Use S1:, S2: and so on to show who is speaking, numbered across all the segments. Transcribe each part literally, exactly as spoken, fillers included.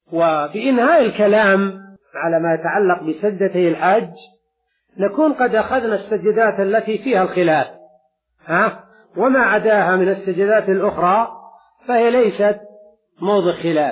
S1: وبإنهاء الكلام على ما يتعلق بسجدتي الحج نكون قد أخذنا السجدات التي فيها الخلاف، ها؟ وما عداها من السجدات الأخرى فهي ليست موضع خلاف.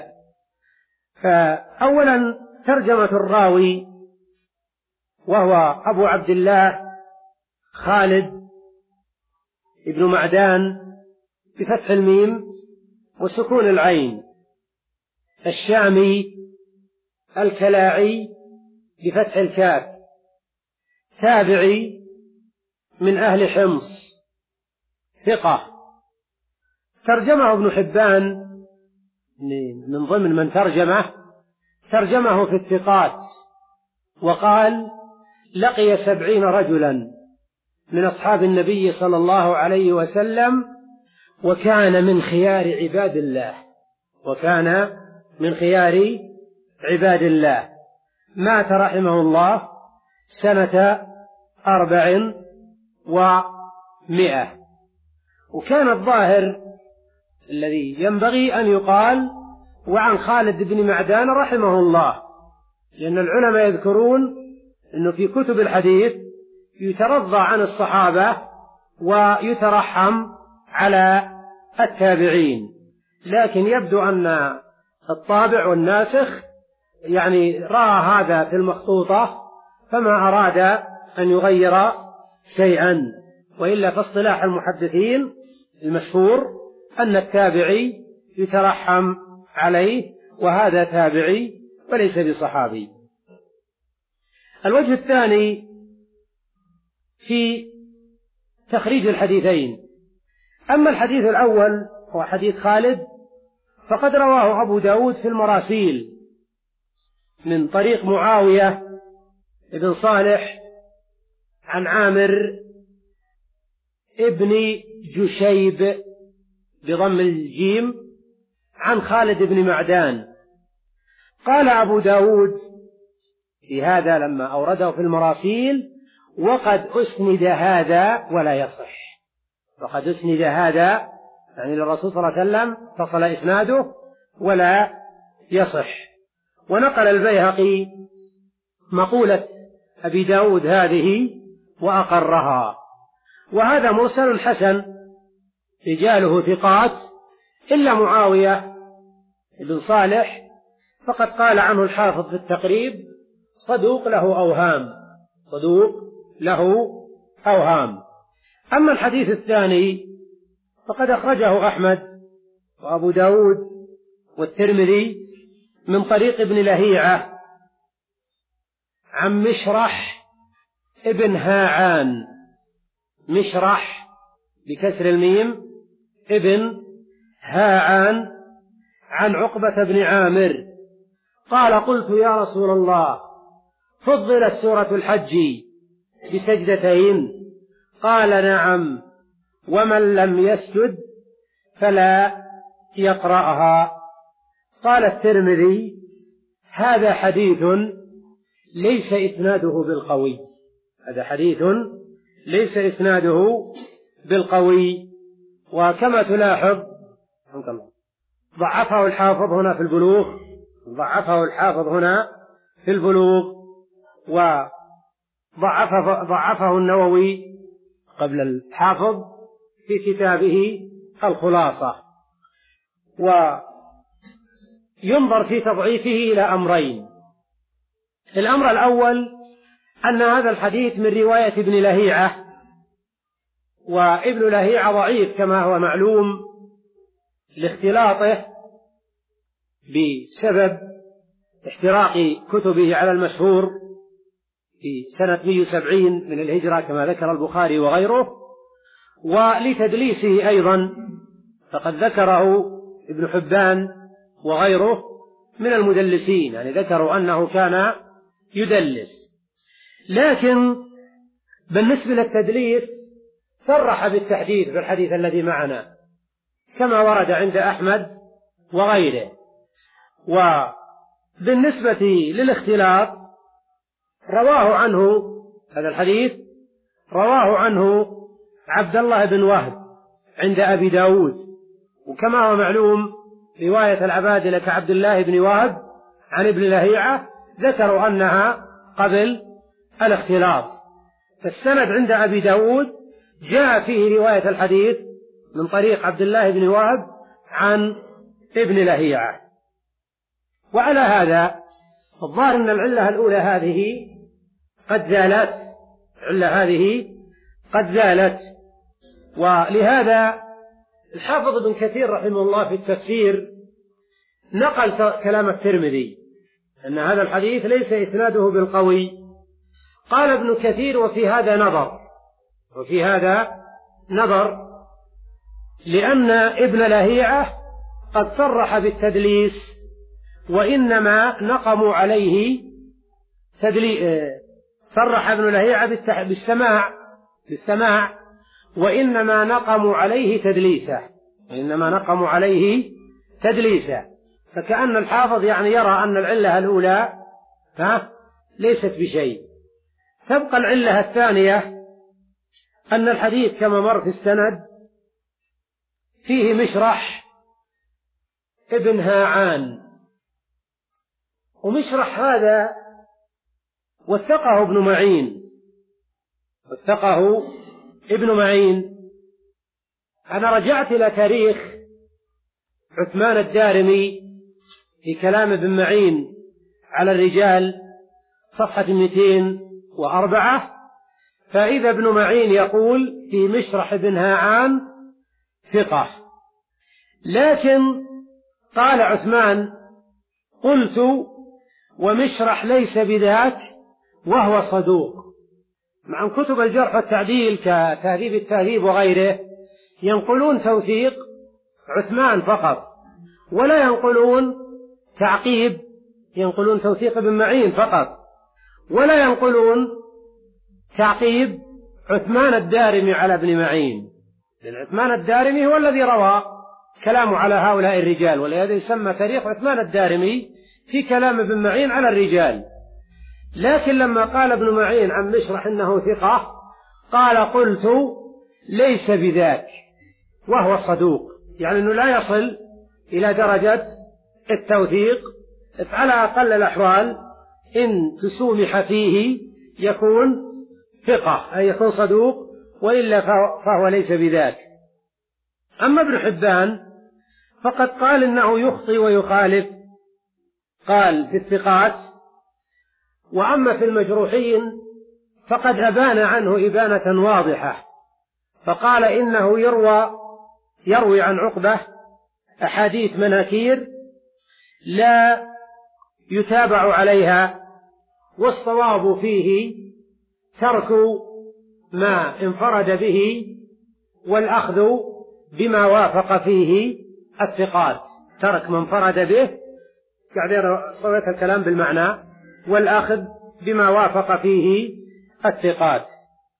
S1: فأولا ترجمة الراوي وهو أبو عبد الله خالد ابن معدان بفتح الميم وسكون العين، الشامي الكلاعي بفتح الكاف، تابعي من أهل حمص، ثقة. ترجمه ابن حبان من ضمن من ترجمه ترجمه في الثقات وقال: لقي سبعين رجلا من أصحاب النبي صلى الله عليه وسلم وكان من خيار عباد الله وكان من خيار عباد الله مات رحمه الله سنة أربع ومئة. وكان الظاهر الذي ينبغي أن يقال وعن خالد بن معدان رحمه الله، لأن العلماء يذكرون أنه في كتب الحديث يترضى عن الصحابة ويترحم على التابعين، لكن يبدو أن الطابع والناسخ يعني رأى هذا في المخطوطة فما أراد أن يغير شيئا، وإلا فاصطلاح المحدثين المشهور أن التابعي يترحم عليه، وهذا تابعي وليس بصحابي. الوجه الثاني في تخريج الحديثين. أما الحديث الأول هو حديث خالد فقد رواه أبو داود في المراسيل من طريق معاوية بن صالح عن عامر ابن جشيب بضم الجيم عن خالد بن معدان. قال أبو داود في هذا لما أورده في المراسيل: وقد أسند هذا ولا يصح. وقد أسند هذا يعني للرسول صلى الله عليه وسلم تصل إسناده ولا يصح. ونقل البيهقي مقولة أبي داود هذه وأقرها. وهذا مرسل حسن رجاله ثقات إلا معاوية بن صالح فقد قال عنه الحافظ في التقريب: صدوق له أوهام صدوق له أوهام. أما الحديث الثاني فقد أخرجه أحمد وأبو داود والترمذي من طريق ابن لهيعة عن مشرح ابن هاعان، مشرح بكسر الميم ابن هاعان، عن عقبة بن عامر قال: قلت يا رسول الله فضلت سورة الحج بسجدتين؟ قال: نعم، ومن لم يسجد فلا يقرأها. قال الترمذي: هذا حديث ليس إسناده بالقوي هذا حديث ليس إسناده بالقوي. وكما تلاحظ ضعفه الحافظ هنا في البلوغ ضعفه الحافظ هنا في البلوغ وضعفه ضعفه النووي قبل الحافظ في كتابه الخلاصة. وينظر في تضعيفه إلى أمرين: الأمر الأول أن هذا الحديث من رواية ابن لهيعة، وابن لهيعة ضعيف كما هو معلوم لاختلاطه بسبب احتراق كتبه على المشهور في سنة مئة وسبعين من الهجرة كما ذكر البخاري وغيره، ولتدليسه أيضا فقد ذكره ابن حبان وغيره من المدلسين، يعني ذكروا أنه كان يدلس. لكن بالنسبة للتدليس صرح بالتحديث في الحديث الذي معنا كما ورد عند أحمد وغيره. وبالنسبة للاختلاط رواه عنه هذا الحديث رواه عنه عبد الله بن وهب عند أبي داود، وكما هو معلوم رواية العبادلة كعبد الله بن وهب عن ابن لهيعة ذكروا أنها قبل الاختلاط. فالسند عند أبي داود جاء فيه رواية الحديث من طريق عبد الله بن وهب عن ابن لهيعة. وعلى هذا الظاهر أن العلة الأولى هذه قد زالت، العلة هذه قد زالت. ولهذا الحافظ ابن كثير رحمه الله في التفسير نقل كلام الترمذي أن هذا الحديث ليس إسناده بالقوي. قال ابن كثير: وفي هذا نظر، وفي هذا نظر، لأن ابن لهيعة قد صرح بالتدليس، وإنما نقموا عليه تدليس، صرح ابن لهيعة بالسماع بالسماع وإنما نقموا عليه تدليسه، وإنما نقموا عليه تدليسه. فكأن الحافظ يعني يرى أن العلة الأولى ها ليست بشيء. تبقى العلة الثانية أن الحديث كما مر في السند فيه مشرح ابن هاعان، ومشرح هذا وثقه ابن معين، وثقه ابن معين. أنا رجعت إلى تاريخ عثمان الدارمي في كلام ابن معين على الرجال صفحة مئتين وأربعة، فإذا ابن معين يقول في مشرح ابن هاعان ثقة، لكن قال عثمان: قلت ومشرح ليس بذاك وهو صدوق. مع كتب الجرح والتعديل كتهذيب التهذيب وغيره ينقلون توثيق عثمان فقط، ولا ينقلون تعقيب، ينقلون توثيق ابن معين فقط، ولا ينقلون تعقيب عثمان الدارمي على ابن معين، لأن عثمان الدارمي هو الذي روى كلامه على هؤلاء الرجال، ولهذا يسمى تاريخ عثمان الدارمي في كلام ابن معين على الرجال. لكن لما قال ابن معين عن مشرح إنه ثقة قال: قلت ليس بذاك وهو صدوق، يعني أنه لا يصل إلى درجة التوثيق. على أقل الأحوال إن تسومح فيه يكون ثقة، أي يكون صدوق، وإلا فهو ليس بذاك. أما ابن حبان فقد قال إنه يخطئ ويخالف، قال في الثقات. وأما في المجروحين فقد أبان عنه إبانة واضحة، فقال إنه يروى يروي عن عقبة أحاديث مناكير لا يتابع عليها، والصواب فيه ترك ما انفرد به والأخذ بما وافق فيه الثقات. ترك ما انفرد به، يعني طويت الكلام بالمعنى، والأخذ بما وافق فيه الثقات.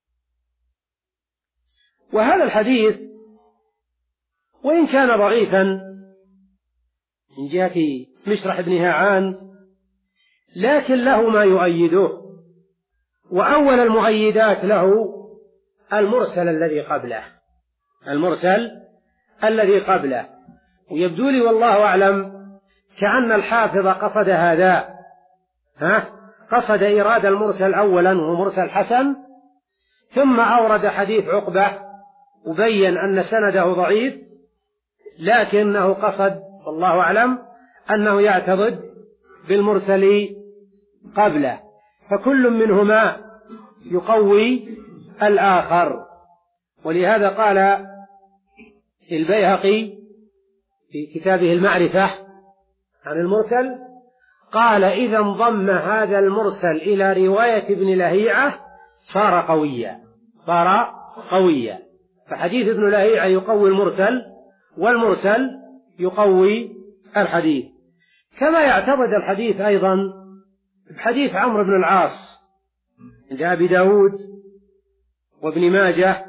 S1: وهذا الحديث وإن كان ضعيفا من جهة مشرح ابن هاعان، لكن له ما يؤيده. وأول المؤيدات له المرسل الذي قبله، المرسل الذي قبله. ويبدو لي والله أعلم كأن الحافظ قصد هذا، ها قصد إيراد المرسل أولا وهو مرسل حسن، ثم أورد حديث عقبة وبين أن سنده ضعيف، لكنه قصد والله أعلم أنه يعتضد بالمرسل قبله، فكل منهما يقوي الآخر. ولهذا قال البيهقي في كتابه المعرفة عن المرسل، قال: إذا انضم هذا المرسل إلى رواية ابن لهيعة صار قويا، صار قويا. فحديث ابن لهيعة يقوي المرسل، والمرسل يقوي الحديث. كما يعتمد الحديث أيضا بحديث عمرو بن العاص عند أبي داود وابن ماجه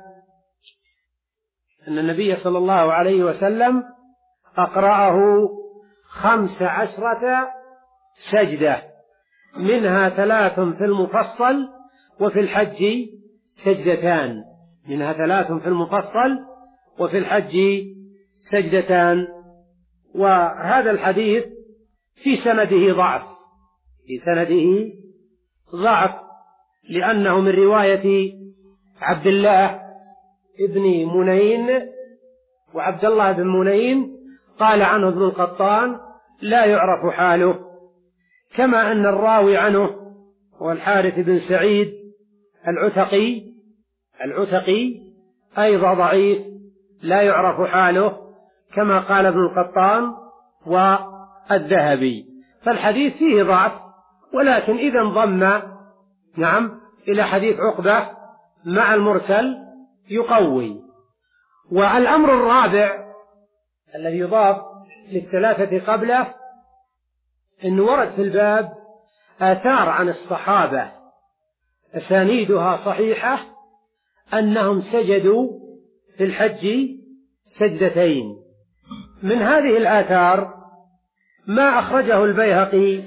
S1: أن النبي صلى الله عليه وسلم أقرأه خمس عشرة سجدة، منها ثلاث في المفصل وفي الحج سجدتان، منها ثلاث في المفصل وفي الحج سجدتان. وهذا الحديث في سنده ضعف في سنده ضعف لأنه من رواية عبد الله ابن منين، وعبد الله بن منين قال عنه ابن القطان لا يعرف حاله، كما أن الراوي عنه هو الحارث بن سعيد العتقي العتقي أيضا ضعيف لا يعرف حاله، كما قال ابن القطان والذهبي. فالحديث فيه ضعف، ولكن إذا انضم نعم إلى حديث عقبة مع المرسل يقوي. والأمر الرابع الذي يضاف للثلاثة قبله إن ورد في الباب آثار عن الصحابة أسانيدها صحيحة أنهم سجدوا في الحج سجدتين. من هذه الآثار ما أخرجه البيهقي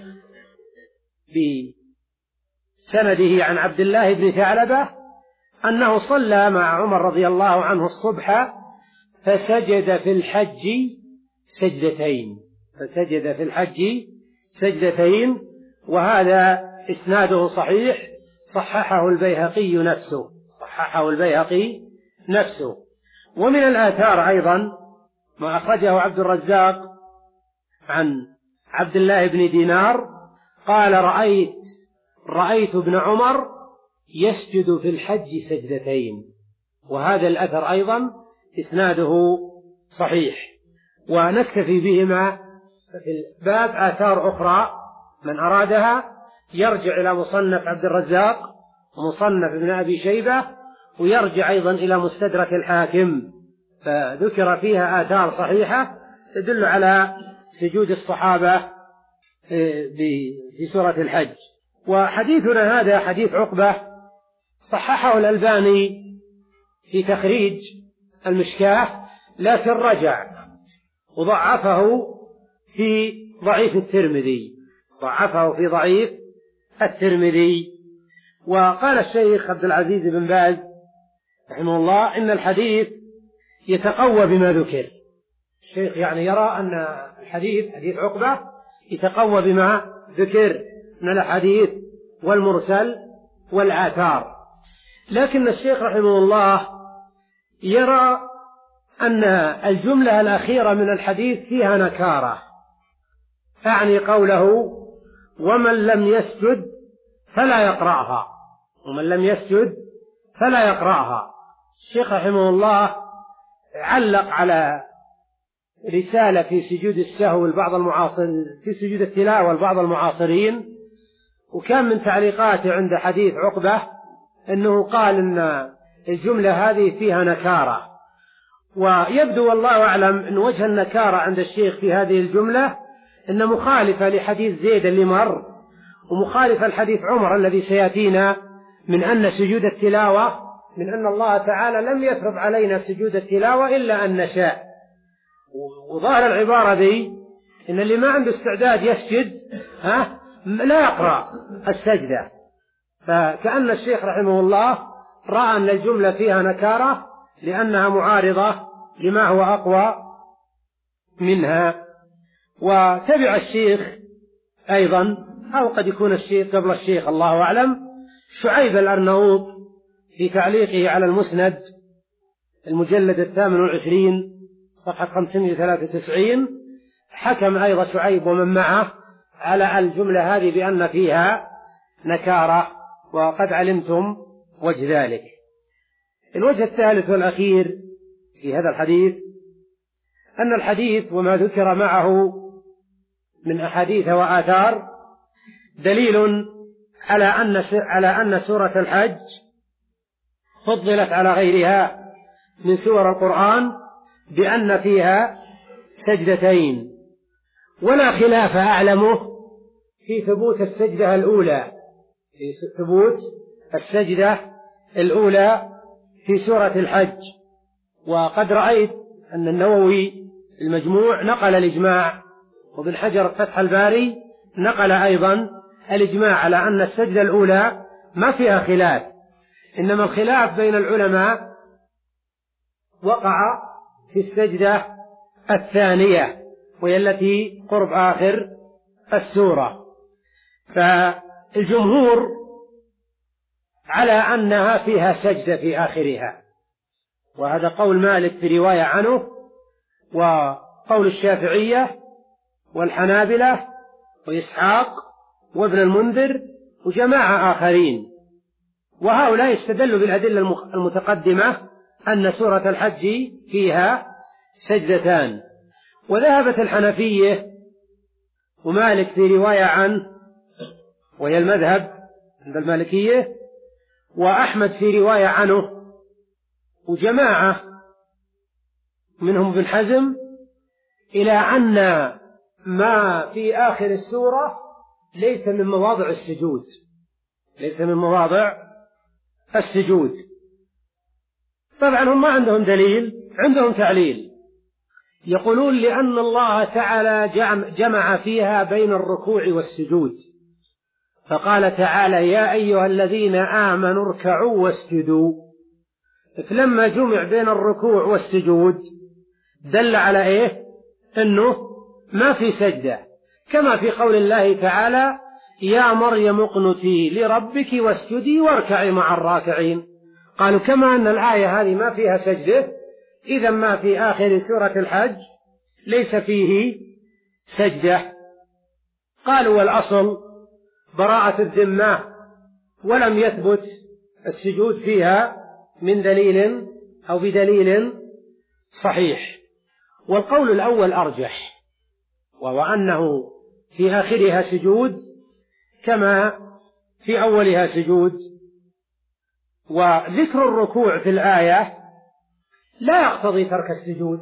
S1: بسنده عن عبد الله بن ثعلبة أنه صلى مع عمر رضي الله عنه الصبح فسجد في الحج سجدتين فسجد في الحج سجدتين وهذا إسناده صحيح، صححه البيهقي نفسه صححه البيهقي نفسه. ومن الآثار أيضا ما أخرجه عبد الرزاق عن عبد الله بن دينار قال رأيت رأيت ابن عمر يسجد في الحج سجدتين، وهذا الأثر أيضا إسناده صحيح. ونكتفي بهما في الباب. آثار أخرى من أرادها يرجع إلى مصنف عبد الرزاق ومصنف ابن أبي شيبة، ويرجع أيضا إلى مستدرك الحاكم، فذكر فيها آثار صحيحة تدل على سجود الصحابة في سورة الحج. وحديثنا هذا حديث عقبة صححه الألباني في تخريج المشكاة، لكن رجع وضعفه في ضعيف الترمذي ضعفه في ضعيف الترمذي. وقال الشيخ عبد العزيز بن باز رحمه الله إن الحديث يتقوى بما ذكر. الشيخ يعني يرى أن الحديث حديث عقبة يتقوى بما ذكر من الحديث والمرسل والآثار، لكن الشيخ رحمه الله يرى أن الجملة الأخيرة من الحديث فيها نكارة، أعني قوله ومن لم يسجد فلا يقرأها ومن لم يسجد فلا يقرأها. الشيخ رحمه الله علق على رسالة في سجود السهو البعض المعاصر في سجود التلاوة البعض المعاصرين، وكان من تعليقاته عند حديث عقبة أنه قال أن الجملة هذه فيها نكارة، ويبدو والله أعلم أن وجه النكارة عند الشيخ في هذه الجملة أن مخالفة لحديث زيد اللي مر، ومخالفة لحديث عمر الذي سيأتينا من أن سجود التلاوة من أن الله تعالى لم يفرض علينا سجود التلاوة إلا أن نشاء. وظاهر العبارة دي إن اللي ما عنده استعداد يسجد ها لا يقرأ السجدة، فكأن الشيخ رحمه الله رأى أن الجملة فيها نكارة لأنها معارضة لما هو أقوى منها. وتبع الشيخ أيضا أو قد يكون الشيخ قبل الشيخ الله أعلم شعيب الأرناؤوط في تعليقه على المسند المجلد الثامن والعشرين صفحة خمسمائة وثلاثة وتسعين حكم أيضا شعيب ومن معه على الجملة هذه بأن فيها نكارة، وقد علمتم وجه ذلك. الوجه الثالث والأخير في هذا الحديث أن الحديث وما ذكر معه من أحاديث وآثار دليل على أن على أن سورة الحج فضلت على غيرها من سور القرآن بأن فيها سجدتين، ولا خلاف أعلمه في ثبوت السجدة الأولى في ثبوت السجدة الأولى في سورة الحج. وقد رأيت أن النووي المجموع نقل الإجماع، وابن حجر فتح الباري نقل أيضا الإجماع على أن السجدة الأولى ما فيها خلاف، إنما الخلاف بين العلماء وقع في السجدة الثانية وهي التي قرب آخر السورة. فالجمهور على أنها فيها سجدة في آخرها، وهذا قول مالك في رواية عنه، وقول الشافعية والحنابلة وإسحاق وابن المنذر وجماعة آخرين، وهؤلاء استدلوا بالأدلة المتقدمة أن سورة الحج فيها سجدتان. وذهبت الحنفية ومالك في رواية عنه وهي المذهب عند المالكية، وأحمد في رواية عنه، وجماعة منهم ابن حزم، إلى أن ما في آخر السورة ليس من مواضع السجود، ليس من مواضع السجود. طبعا هم ما عندهم دليل، عندهم تعليل، يقولون لأن الله تعالى جمع فيها بين الركوع والسجود، فقال تعالى يا أيها الذين آمنوا اركعوا واسجدوا، فلما جمع بين الركوع والسجود دل على إيه؟ أنه ما في سجدة، كما في قول الله تعالى يا مريم اقنتي لربك واسجدي واركعي مع الراكعين. قالوا كما أن الآية هذه ما فيها سجدة، إذا ما في آخر سورة الحج ليس فيه سجدة. قالوا والأصل براءة الذمة، ولم يثبت السجود فيها من دليل أو بدليل صحيح. والقول الأول أرجح، وهو أنه في آخرها سجود كما في أولها سجود. وذكر الركوع في الآية لا يقتضي ترك السجود،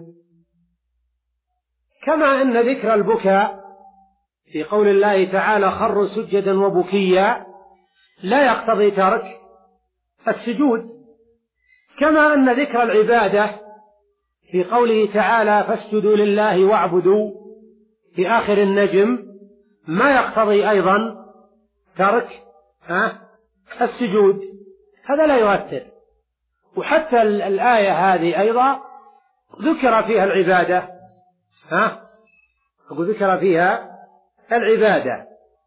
S1: كما أن ذكر البكاء في قول الله تعالى خروا سجدا وبكيا لا يقتضي ترك السجود، كما أن ذكر العبادة في قوله تعالى فاسجدوا لله واعبدوا في آخر النجم ما يقتضي أيضا ترك السجود، هذا لا يؤثر. وحتى الآية هذه أيضا ذكر فيها العبادة، ها ذكر فيها العبادة.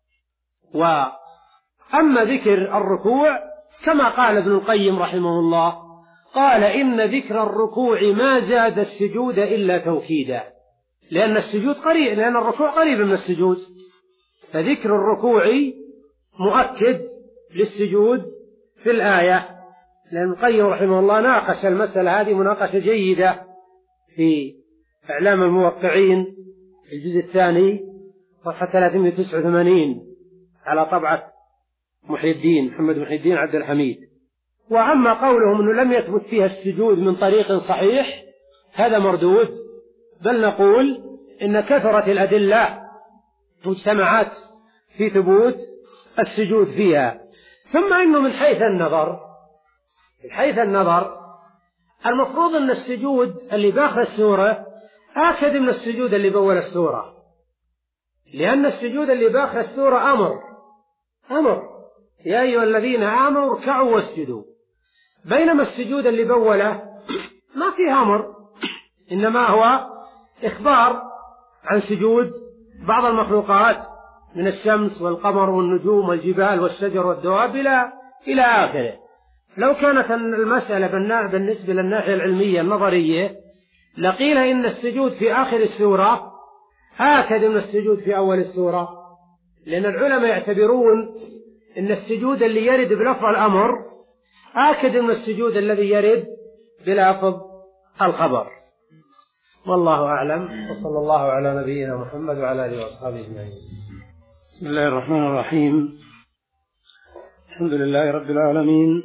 S1: وأما ذكر الركوع كما قال ابن القيم رحمه الله، قال إن ذكر الركوع ما زاد السجود إلا توكيدا، لأن السجود قريب، لأن الركوع قريب من السجود، فذكر الركوع مؤكد للسجود في الآية. لأن القيم رحمه الله ناقش المسألة هذه مناقشة جيدة في إعلام الموقعين الجزء الثاني صفحة ثلاثمائة وتسعة وثمانين على طبعة محي الدين محمد محي الدين عبد الحميد. وأما قولهم أنه لم يثبت فيها السجود من طريق صحيح هذا مردود، بل نقول إن كثرت الأدلة واجتمعت في ثبوت السجود فيها. ثم إنه من حيث النظر من حيث النظر المفروض أن السجود اللي باخر السورة آكد من السجود اللي بأول السورة، لأن السجود اللي باخر السورة أمر أمر يا أيها الذين آمنوا اركعوا واسجدوا، بينما السجود اللي بأوله ما فيه أمر، إنما هو إخبار عن سجود بعض المخلوقات من الشمس والقمر والنجوم والجبال والشجر والدواب إلى إلى آخره. لو كانت المسألة بالنسبة للناحية العلمية النظرية لقيل إن السجود في آخر السورة آكد من السجود في أول السورة، لأن العلماء يعتبرون إن السجود اللي يرد بلفظ الأمر آكد من السجود الذي يرد بلفظ الخبر. والله أعلم، وصلى الله على نبينا محمد وعلى آله وأصحابه أجمعين. بسم الله الرحمن الرحيم، الحمد لله رب العالمين،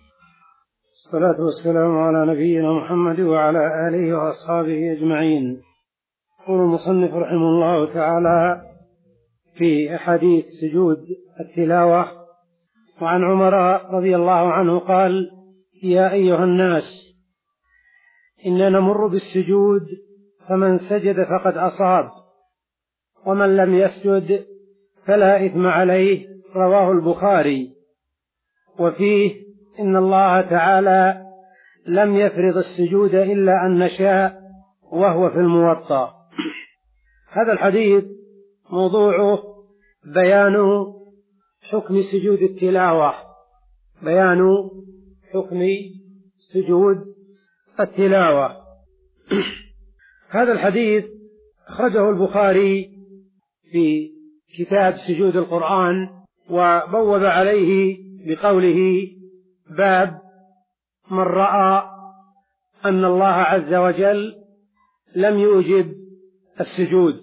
S1: الصلاة والسلام على نبينا محمد وعلى آله وأصحابه أجمعين. يقول المصنف رحمه الله تعالى في أحاديث سجود التلاوة: وعن عمر رضي الله عنه قال: يا أيها الناس إننا نمر بالسجود فمن سجد فقد أصاب، ومن لم يسجد فلا إثم عليه. رواه البخاري. وفيه: إن الله تعالى لم يفرض السجود إلا أن نشاء، وهو في الموطأ. هذا الحديث موضوعه بيان حكم سجود التلاوة. بيان حكم سجود التلاوة. هذا الحديث أخرجه البخاري في كتاب سجود القرآن، وبوب عليه بقوله: باب من رأى أن الله عز وجل لم يوجب السجود.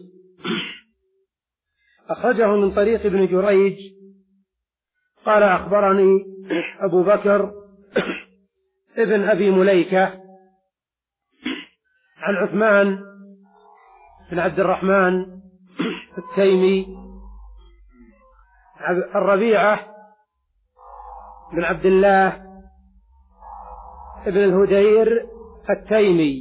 S1: أخرجه من طريق ابن جريج قال: أخبرني أبو بكر ابن أبي مليكة عن عثمان بن عبد الرحمن التيمي، الربيعة بن عبد الله ابن الهدير التيمي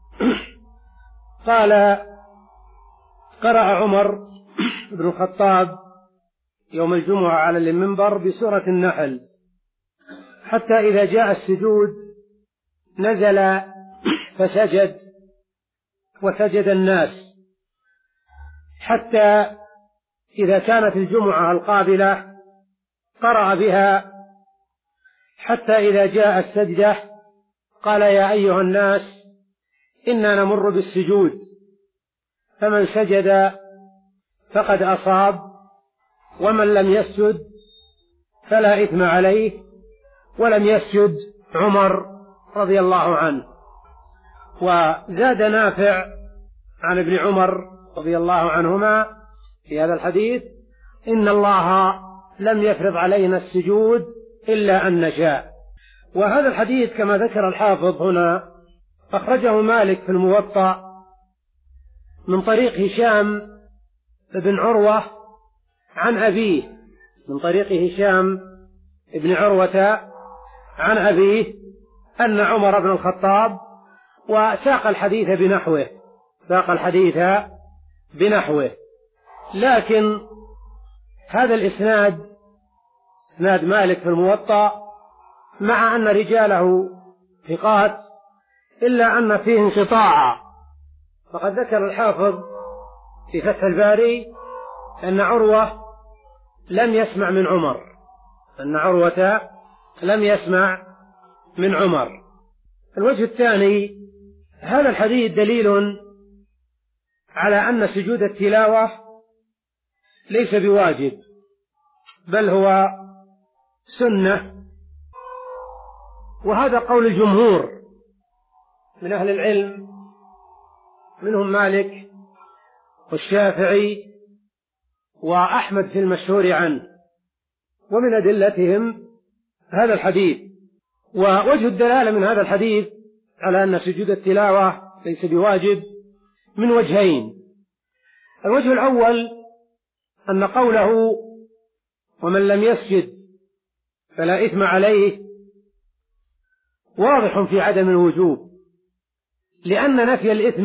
S1: قال: قرأ عمر بن الخطاب يوم الجمعة على المنبر بسورة النحل، حتى إذا جاء السجود نزل فسجد، وسجد الناس، حتى إذا كانت الجمعة القابلة قرأ بها، حتى إذا جاء السجدة قال: يا أيها الناس إنا نمر بالسجود، فمن سجد فقد أصاب، ومن لم يسجد فلا إثم عليه. ولم يسجد عمر رضي الله عنه. وزاد نافع عن ابن عمر رضي الله عنهما في هذا الحديث: إن الله لم يفرض علينا السجود إلا أن نشاء. وهذا الحديث كما ذكر الحافظ هنا أخرجه مالك في الموطأ من طريق هشام بن عروة عن أبيه، من طريق هشام بن عروة عن أبيه أن عمر بن الخطاب، وساق الحديث بنحوه، ساق الحديث بنحوه لكن هذا الإسناد، إسناد مالك في الموطأ، مع أن رجاله ثقات إلا أن فيه انقطاعا. فقد ذكر الحافظ في فتح الباري أن عروة لم يسمع من عمر، أن عروة لم يسمع من عمر. الوجه الثاني: هذا الحديث دليل على أن سجود التلاوة ليس بواجب، بل هو سنة، وهذا قول الجمهور من أهل العلم، منهم مالك والشافعي وأحمد في المشهور عنه، ومن أدلتهم هذا الحديث. ووجه الدلالة من هذا الحديث على أن سجود التلاوة ليس بواجب من وجهين: الوجه الأول أن قوله ومن لم يسجد فلا إثم عليه واضح في عدم الوجوب، لأن نفي الإثم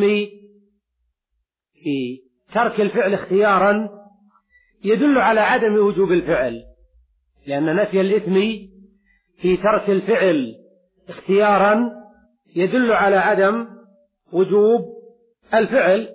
S1: في ترك الفعل اختيارا يدل على عدم وجوب الفعل، لأن نفي الإثم في ترك الفعل اختيارا يدل على عدم وجوب الفعل.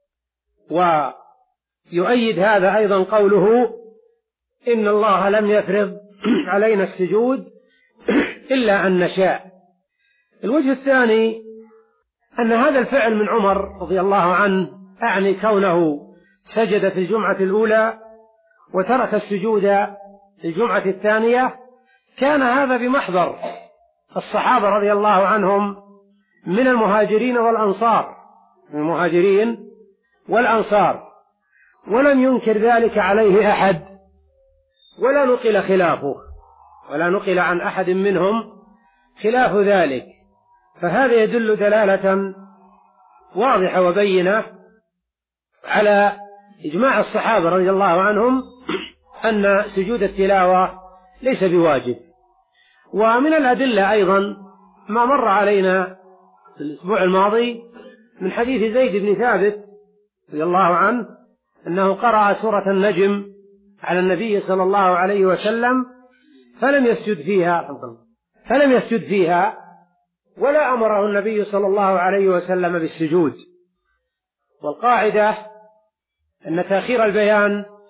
S1: ويؤيد هذا أيضا قوله إن الله لم يفرض علينا السجود إلا أن نشاء. الوجه الثاني أن هذا الفعل من عمر رضي الله عنه، أعني كونه سجد في الجمعة الأولى وترك السجود في الجمعة الثانية، كان هذا بمحضر الصحابة رضي الله عنهم من المهاجرين والأنصار، من المهاجرين والأنصار، ولم ينكر ذلك عليه أحد، ولا نقل خلافه، ولا نقل عن أحد منهم خلاف ذلك. فهذا يدل دلالة واضحة وبينة على إجماع الصحابة رضي الله عنهم أن سجود التلاوة ليس بواجب. ومن الأدلة أيضا ما مر علينا في الأسبوع الماضي من حديث زيد بن ثابت رضي الله عنه أنه قرأ سورة النجم على النبي صلى الله عليه وسلم فلم يسجد فيها فلم يسجد فيها ولا أمره النبي صلى الله عليه وسلم بالسجود. والقاعدة أن تأخير البيان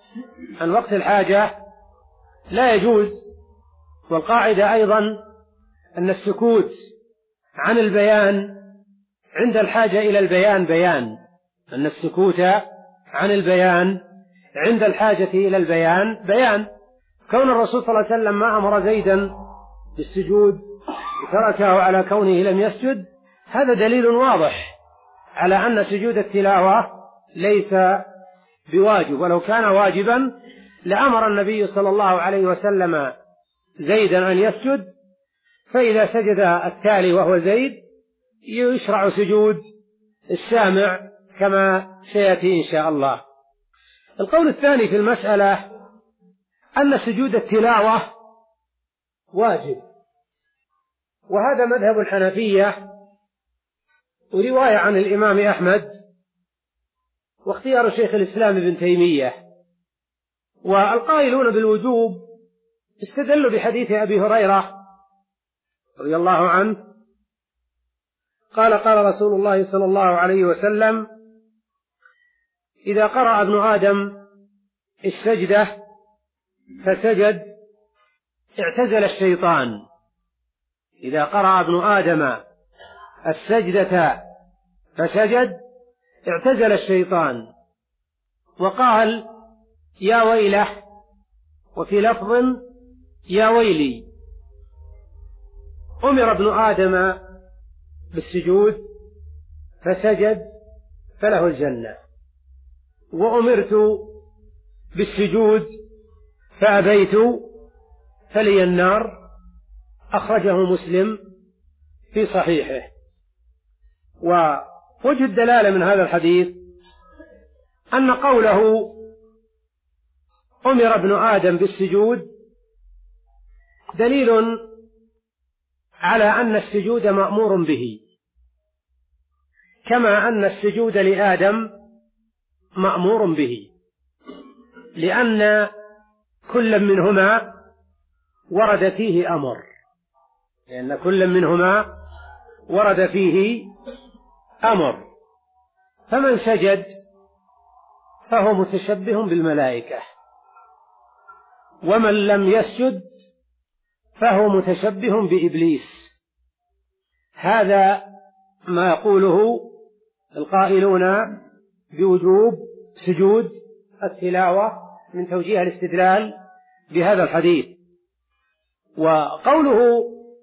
S1: عن وقت الحاجة لا يجوز. والقاعدة أيضا أن السكوت عن البيان عند الحاجة إلى البيان بيان، أن السكوت عن البيان عند الحاجة إلى البيان بيان. كون الرسول صلى الله عليه وسلم ما أمر زيدا بالسجود وتركه على كونه لم يسجد، هذا دليل واضح على أن سجود التلاوة ليس بواجب، ولو كان واجبا لأمر النبي صلى الله عليه وسلم زيدا أن يسجد، فإذا سجد التالي وهو زيد يشرع سجود السامع كما سيأتي إن شاء الله. القول الثاني في المسألة أن سجود التلاوة واجب، وهذا مذهب الحنفية ورواية عن الإمام أحمد واختيار شيخ الإسلام ابن تيمية. والقائلون بالوجوب استدلوا بحديث أبي هريرة رضي الله عنه قال قال رسول الله صلى الله عليه وسلم: إذا قرأ ابن آدم السجدة فسجد اعتزل الشيطان. إذا قرأ ابن آدم السجدة فسجد اعتزل الشيطان. وقال: يا ويله، وفي لفظ: يا ويلي. أمر ابن آدم بالسجود فسجد فله الجنة، وأمرت بالسجود فأبيت فلي النار. أخرجه مسلم في صحيحه. ووجه الدلالة من هذا الحديث أن قوله أمر ابن آدم بالسجود دليل على أن السجود مأمور به، كما أن السجود لآدم مأمور به، لأن كل منهما ورد فيه أمر، لأن كل منهما ورد فيه أمر. فمن سجد فهو متشبه بالملائكة، ومن لم يسجد فهو متشبه بإبليس. هذا ما يقوله القائلون بوجوب سجود التلاوة من توجيه الاستدلال بهذا الحديث. وقوله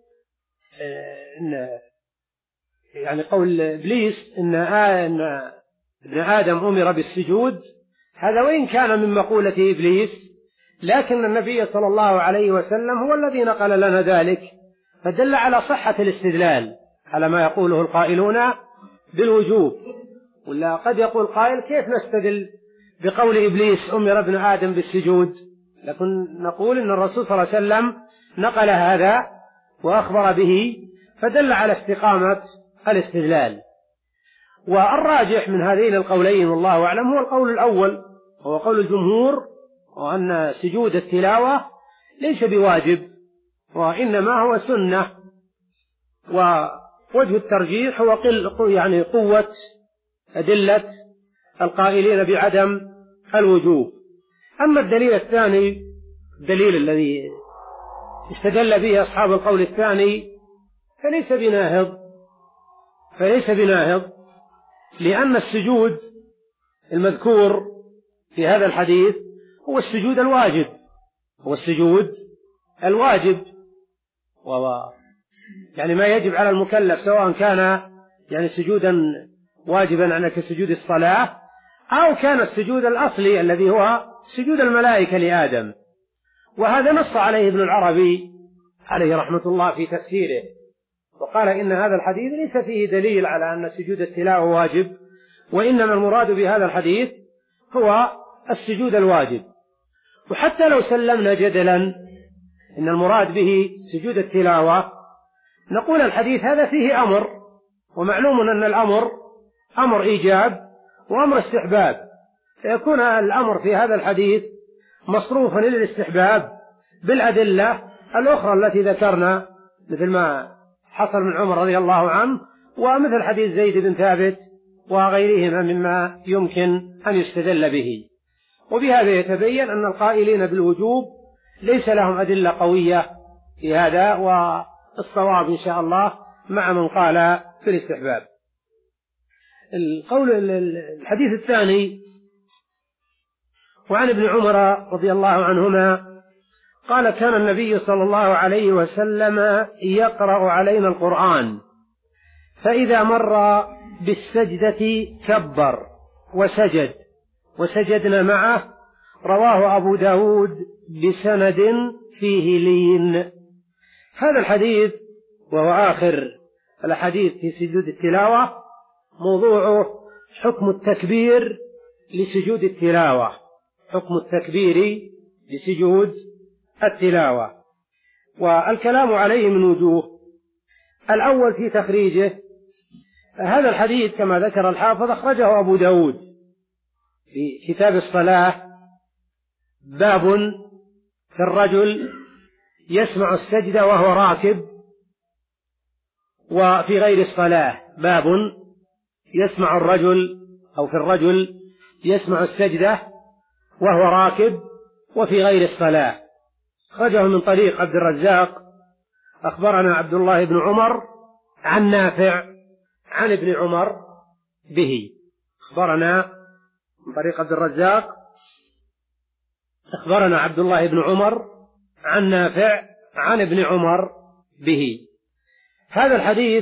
S1: إن يعني قول إبليس إن ابن آدم أمر بالسجود، هذا وإن كان من مقولة إبليس، لكن النبي صلى الله عليه وسلم هو الذي نقل لنا ذلك، فدل على صحة الاستدلال على ما يقوله القائلون بالوجوب. ولا قد يقول قائل: كيف نستدل بقول إبليس أمر ابن آدم بالسجود؟ لكن نقول إن الرسول صلى الله عليه وسلم نقل هذا وأخبر به، فدل على استقامة الاستدلال. والراجح من هذين القولين والله أعلم هو القول الأول، وهو قول الجمهور، وأن سجود التلاوة ليس بواجب وإنما هو سنة. ووجه الترجيح هو قل يعني قوة أدلة القائلين بعدم الوجوب. أما الدليل الثاني، الدليل الذي استدل به أصحاب القول الثاني، فليس بناهض فليس بناهض لأن السجود المذكور في هذا الحديث هو السجود الواجب هو السجود الواجب وهو يعني ما يجب على المكلف، سواء كان يعني سجودا واجبا عن كسجود الصلاة، أو كان السجود الأصلي الذي هو سجود الملائكة لآدم. وهذا نص عليه ابن العربي عليه رحمة الله في تفسيره، وقال إن هذا الحديث ليس فيه دليل على أن سجود التلاوة واجب، وإنما المراد بهذا الحديث هو السجود الواجب. وحتى لو سلمنا جدلا إن المراد به سجود التلاوة، نقول الحديث هذا فيه أمر، ومعلوم أن الأمر أمر إيجاب وأمر استحباب، فيكون الأمر في هذا الحديث مصروفا إلى الاستحباب بالأدلة الأخرى التي ذكرنا، مثل ما حصل من عمر رضي الله عنه، ومثل حديث زيد بن ثابت وغيرهما مما يمكن أن يستدل به. وبهذا يتبين أن القائلين بالوجوب ليس لهم أدلة قوية في هذا، والصواب إن شاء الله مع من قال في الاستحباب. القول الحديث الثاني وعن ابن عمر رضي الله عنهما قال كان النبي صلى الله عليه وسلم يقرأ علينا القرآن فإذا مر بالسجدة كبر وسجد وسجدنا معه، رواه أبو داود بسند فيه لين. هذا الحديث وهو آخر الحديث في سجود التلاوة موضوعه حكم التكبير لسجود التلاوة، حكم التكبير لسجود التلاوة، والكلام عليه من وجوه. الأول في تخريجه، هذا الحديث كما ذكر الحافظ أخرجه أبو داود في كتاب الصلاة، باب في الرجل يسمع السجدة وهو راكب، وفي غير الصلاة باب يسمع الرجل أو في الرجل يسمع السجدة وهو راكب وفي غير الصلاة. أخرجه من طريق عبد الرزاق أخبرنا عبد الله بن عمر عن نافع عن ابن عمر به. أخبرنا من طريق عبد الرزاق أخبرنا عبد الله بن عمر عن نافع عن ابن عمر به. هذا الحديث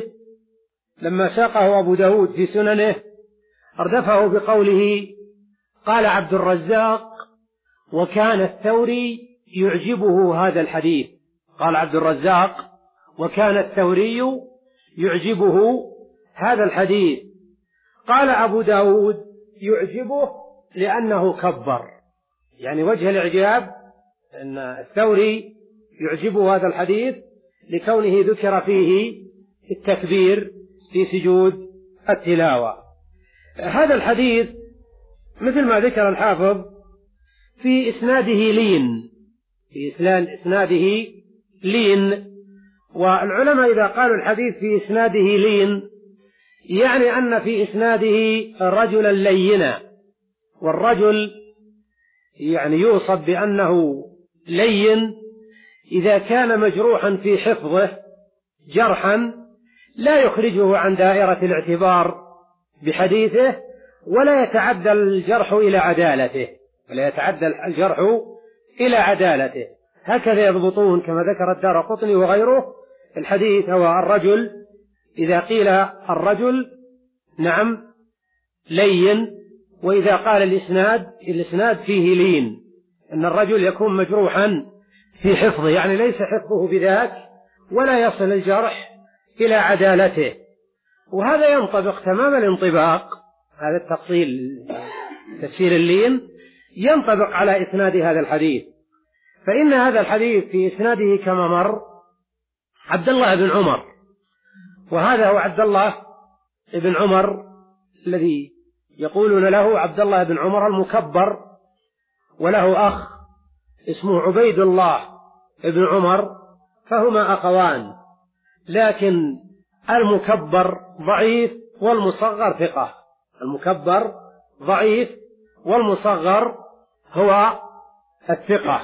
S1: لما ساقه أبو داود في سننه أردفه بقوله قال عبد الرزاق وكان الثوري يعجبه هذا الحديث. قال عبد الرزاق وكان الثوري يعجبه هذا الحديث. قال أبو داود يعجبه لأنه كبر، يعني وجه الإعجاب أن الثوري يعجبه هذا الحديث لكونه ذكر فيه التكبير في سجود التلاوة. هذا الحديث مثل ما ذكر الحافظ في إسناده لين، في إسناده لين، والعلماء إذا قالوا الحديث في إسناده لين يعني أن في إسناده رجلا لينا، والرجل يعني يوصف بأنه لين إذا كان مجروحا في حفظه جرحا لا يخرجه عن دائرة الاعتبار بحديثه، ولا يتعدى الجرح إلى عدالته ولا يتعدى الجرح إلى عدالته. هكذا يضبطون كما ذكر الدارقطني وغيره الحديث هو الرجل، إذا قيل الرجل نعم لين، وإذا قال الإسناد الإسناد فيه لين، أن الرجل يكون مجروحا في حفظه، يعني ليس حفظه بذاك ولا يصل الجرح إلى عدالته. وهذا ينطبق تمام الانطباق، هذا التفصيل تفسير اللين ينطبق على إسناد هذا الحديث. فإن هذا الحديث في إسناده كما مر عبد الله بن عمر، وهذا هو عبد الله بن عمر الذي يقولون له عبد الله بن عمر المكبر، وله أخ اسمه عبيد الله بن عمر، فهما أخوان، لكن المكبر ضعيف والمصغر ثقة. المكبر ضعيف والمصغر هو الثقة.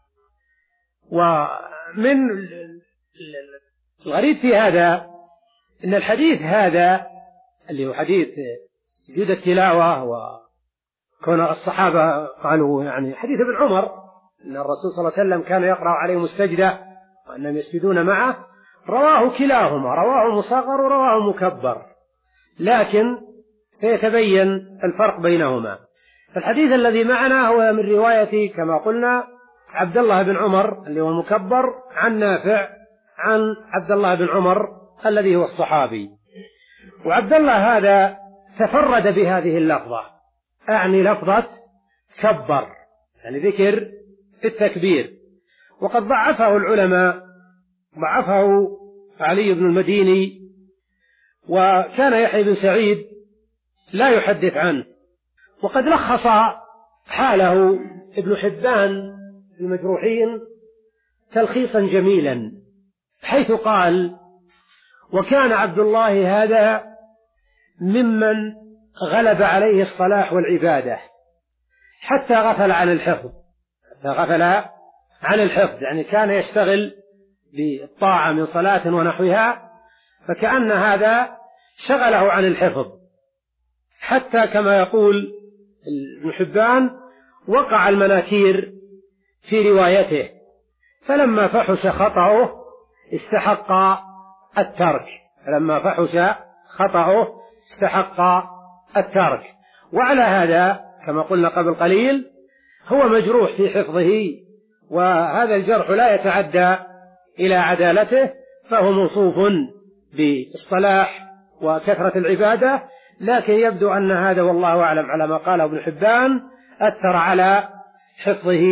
S1: ومن الغريب في هذا أن الحديث هذا اللي هو حديث سجود التلاوة، وكون الصحابة قالوا يعني حديث ابن عمر أن الرسول صلى الله عليه وسلم كان يقرأ عليهم السجدة وأنهم يسجدون معه، رواه كلاهما، رواه مصغر ورواه مكبر، لكن سيتبين الفرق بينهما. الحديث الذي معنا هو من رواية كما قلنا عبد الله بن عمر اللي هو المكبر عن نافع عن عبد الله بن عمر الذي هو الصحابي. وعبد الله هذا تفرد بهذه اللفظة، أعني لفظة كبر، يعني ذكر التكبير. وقد ضعفه العلماء، ضعفه علي بن المديني، وكان يحيى بن سعيد لا يحدث عنه. وقد لخص حاله ابن حبان المجروحين تلخيصا جميلا، حيث قال وكان عبد الله هذا ممن غلب عليه الصلاح والعبادة، حتى غفل عن الحفظ، حتى غفل عن الحفظ، يعني كان يشتغل بالطاعة من صلاة ونحوها، فكأن هذا شغله عن الحفظ، حتى كما يقول ابن حبان وقع المناكير في روايته، فلما فحش خطأه استحق الترك، فلما فحش خطأه استحق الترك. وعلى هذا كما قلنا قبل قليل هو مجروح في حفظه، وهذا الجرح لا يتعدى إلى عدالته، فهو موصوف بالصلاح وكثرة العبادة، لكن يبدو أن هذا والله أعلم على ما قاله ابن حبان أثر على حفظه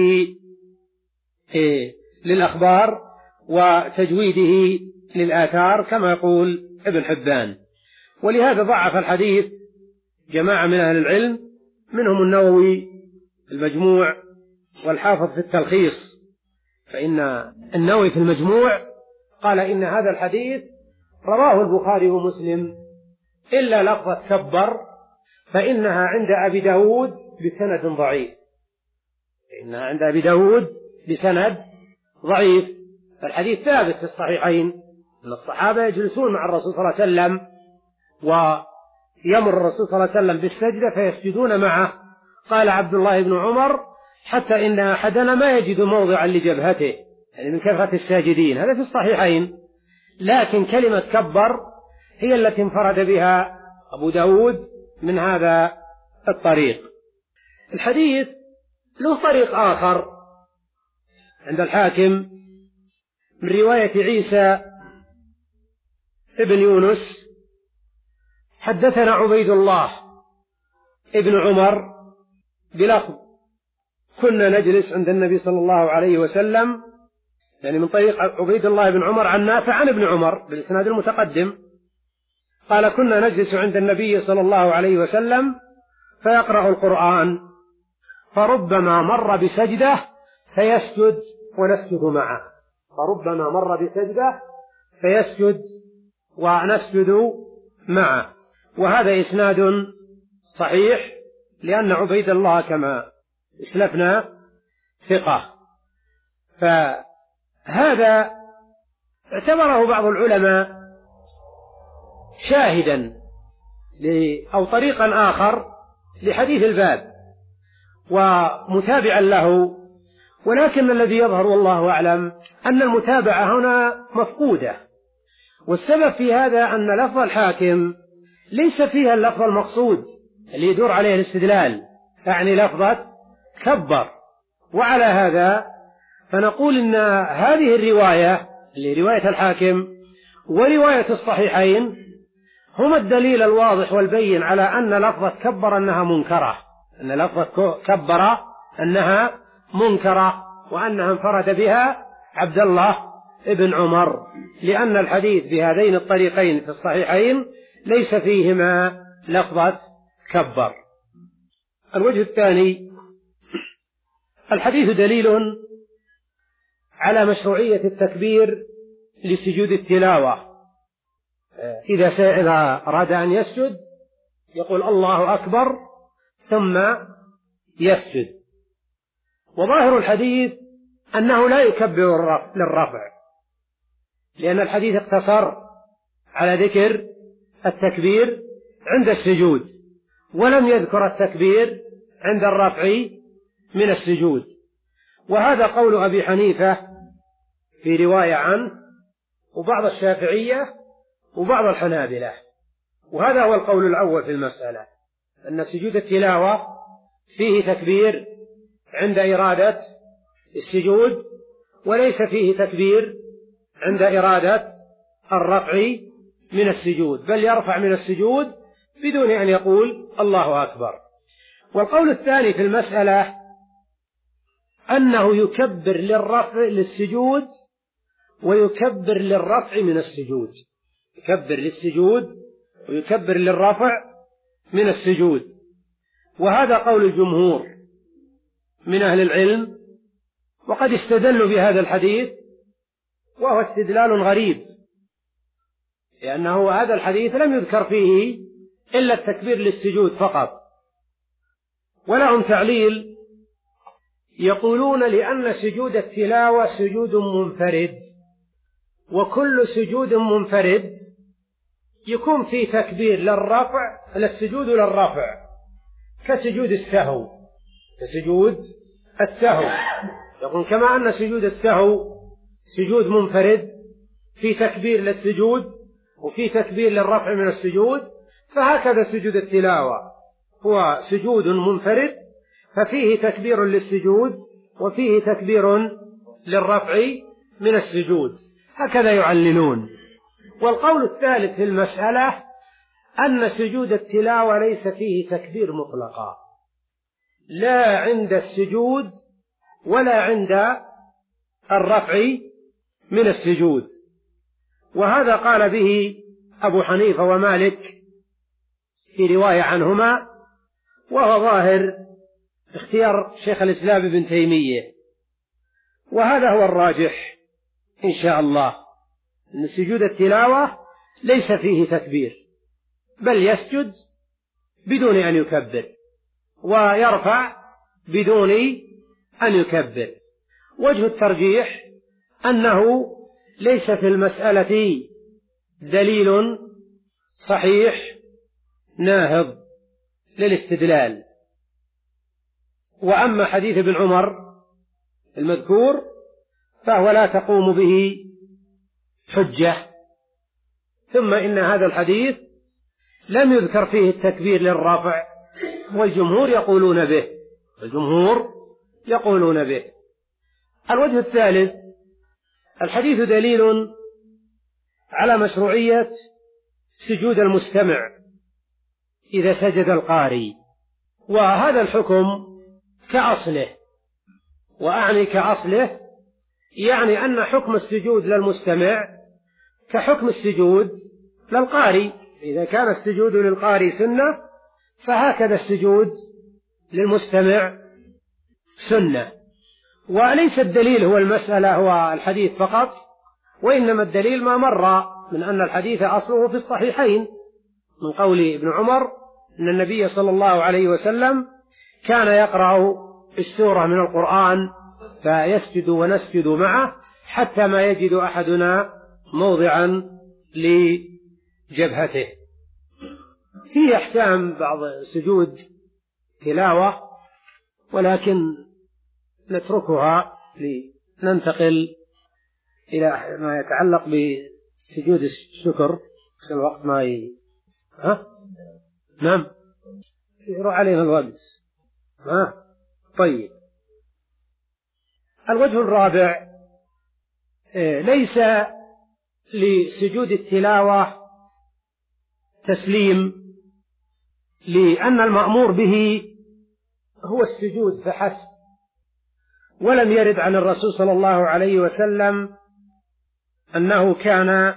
S1: للأخبار وتجويده للآثار كما يقول ابن حبان. ولهذا ضعف الحديث جماعة من أهل العلم، منهم النووي المجموع والحافظ في التلخيص، فإن النووي في المجموع قال إن هذا الحديث رواه البخاري ومسلم إلا لفظة كبر فإنها عند أبي داود بسند ضعيف، فإنها عند أبي داود بسند ضعيف. فالحديث ثابت في الصحيحين أن الصحابة يجلسون مع الرسول صلى الله عليه وسلم ويمر الرسول صلى الله عليه وسلم بالسجدة فيسجدون معه. قال عبد الله بن عمر حتى إن أحدنا ما يجد موضعا لجبهته، يعني من كثرة الساجدين، هذا في الصحيحين. لكن كلمة كبر هي التي انفرد بها أبو داود من هذا الطريق. الحديث له طريق آخر عند الحاكم من رواية عيسى ابن يونس حدثنا عبيد الله ابن عمر بلفظ كنا نجلس عند النبي صلى الله عليه وسلم، يعني من طريق عبيد الله بن عمر عن نافع عن ابن عمر بالإسناد المتقدم، قال كنا نجلس عند النبي صلى الله عليه وسلم فيقرأ القرآن فربما مر بسجدة فيسجد ونسجد معه، فربما مر بسجدة فيسجد ونسجد معه. وهذا إسناد صحيح لأن عبيد الله كما اسلفنا ثقة. فهذا اعتبره بعض العلماء شاهدا أو طريقا آخر لحديث الباب ومتابعا له، ولكن الذي يظهر والله أعلم أن المتابعة هنا مفقودة، والسبب في هذا أن لفظ الحاكم ليس فيها اللفظ المقصود اللي يدور عليه الاستدلال، يعني لفظة كبر. وعلى هذا فنقول إن هذه الرواية اللي رواية الحاكم ورواية الصحيحين هما الدليل الواضح والبين على أن لفظة كبر أنها منكرة، أن لفظة كبر أنها منكرة، وأنها انفرد بها عبد الله ابن عمر، لأن الحديث بهذين الطريقين في الصحيحين ليس فيهما لفظة كبر. الوجه الثاني الحديث دليل على مشروعية التكبير لسجود التلاوة، إذا أراد أن يسجد يقول الله أكبر ثم يسجد. وظاهر الحديث أنه لا يكبر للرفع، لأن الحديث اقتصر على ذكر التكبير عند السجود ولم يذكر التكبير عند الرفع من السجود. وهذا قول أبي حنيفة في رواية عنه وبعض الشافعية وبعض الحنابلة، وهذا هو القول الأول في المسألة، أن سجود التلاوة فيه تكبير عند إرادة السجود وليس فيه تكبير عند إرادة الرفع من السجود، بل يرفع من السجود بدون أن يقول الله أكبر. والقول الثاني في المسألة أنه يكبر للرفع للسجود ويكبر للرفع من السجود، يكبر للسجود ويكبر للرفع من السجود. وهذا قول الجمهور من أهل العلم، وقد استدلوا بهذا الحديث، وهو استدلال غريب، لأنه هذا الحديث لم يذكر فيه إلا التكبير للسجود فقط. ولهم تعليل يقولون لأن سجود التلاوة سجود منفرد، وكل سجود منفرد يكون فيه تكبير للرفع للسجود للرفع، كسجود السهو كسجود السهو يقول كما أن سجود السهو سجود منفرد في تكبير للسجود وفي تكبير للرفع من السجود، فهكذا سجود التلاوة هو سجود منفرد ففيه تكبير للسجود وفيه تكبير للرفع من السجود، هكذا يعللون. والقول الثالث في المسألة أن سجود التلاوة ليس فيه تكبير مطلقا، لا عند السجود ولا عند الرفع من السجود، وهذا قال به أبو حنيفة ومالك في رواية عنهما، وهو ظاهر اختيار شيخ الإسلام ابن تيمية، وهذا هو الراجح إن شاء الله، أن سجود التلاوة ليس فيه تكبير، بل يسجد بدون أن يكبر ويرفع بدون أن يكبر. وجه الترجيح أنه ليس في المسألة دليل صحيح ناهض للاستدلال. وأما حديث ابن عمر المذكور فهو لا تقوم به حجة، ثم إن هذا الحديث لم يذكر فيه التكبير للرفع، والجمهور يقولون به الجمهور يقولون به. الوجه الثالث الحديث دليل على مشروعية سجود المستمع إذا سجد القارئ، وهذا الحكم كأصله، وأعني كأصله يعني أن حكم السجود للمستمع كحكم السجود للقارئ، إذا كان السجود للقارئ سنة فهكذا السجود للمستمع سنة. وليس الدليل هو المسألة هو الحديث فقط، وإنما الدليل ما مر من أن الحديث أصله في الصحيحين من قول ابن عمر أن النبي صلى الله عليه وسلم كان يقرأ السورة من القرآن فيسجد ونسجد معه حتى ما يجد أحدنا موضعا لجبهته. فيه أحكام بعض سجود تلاوة، ولكن نتركها لننتقل إلى ما يتعلق بسجود الشكر عشان الوقت ما ي... ها؟ نعم يروح علينا الوقت. ها؟ طيب، الوجه الرابع ليس لسجود التلاوة تسليم، لأن المأمور به هو السجود فحسب، ولم يرد عن الرسول صلى الله عليه وسلم أنه كان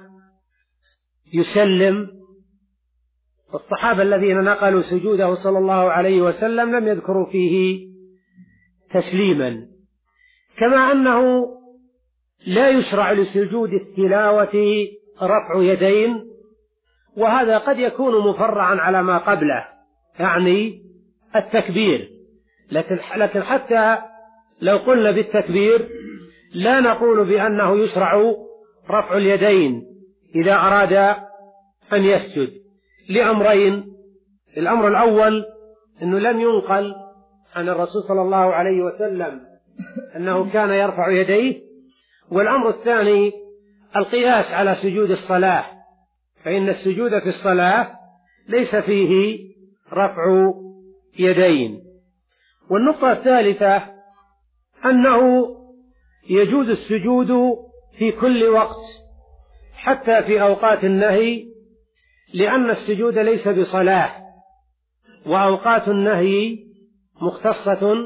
S1: يسلم، والصحابة الذين نقلوا سجوده صلى الله عليه وسلم لم يذكروا فيه تسليما، كما أنه لا يشرع لسجود التلاوة رفع يدين، وهذا قد يكون مفرعا على ما قبله يعني التكبير، لكن لكن حتى لو قلنا بالتكبير لا نقول بأنه يشرع رفع اليدين إذا أراد أن يسجد لأمرين. الأمر الأول أنه لم ينقل عن الرسول صلى الله عليه وسلم أنه كان يرفع يديه، والأمر الثاني القياس على سجود الصلاة، فإن السجود في الصلاة ليس فيه رفع يدين. والنقطة الثالثة أنه يجوز السجود في كل وقت حتى في أوقات النهي، لأن السجود ليس بصلاة، وأوقات النهي مختصة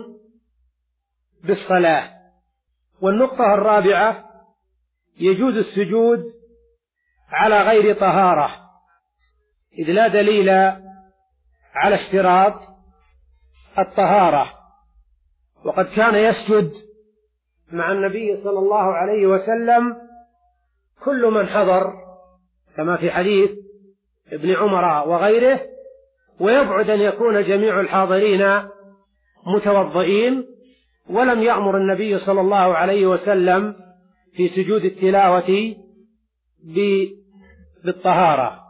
S1: بالصلاة. والنقطة الرابعة يجوز السجود على غير طهارة، إذ لا دليل على اشتراط الطهارة، وقد كان يسجد مع النبي صلى الله عليه وسلم كل من حضر كما في حديث ابن عمر وغيره، ويبعد أن يكون جميع الحاضرين متوضئين، ولم يأمر النبي صلى الله عليه وسلم في سجود التلاوة بالطهارة.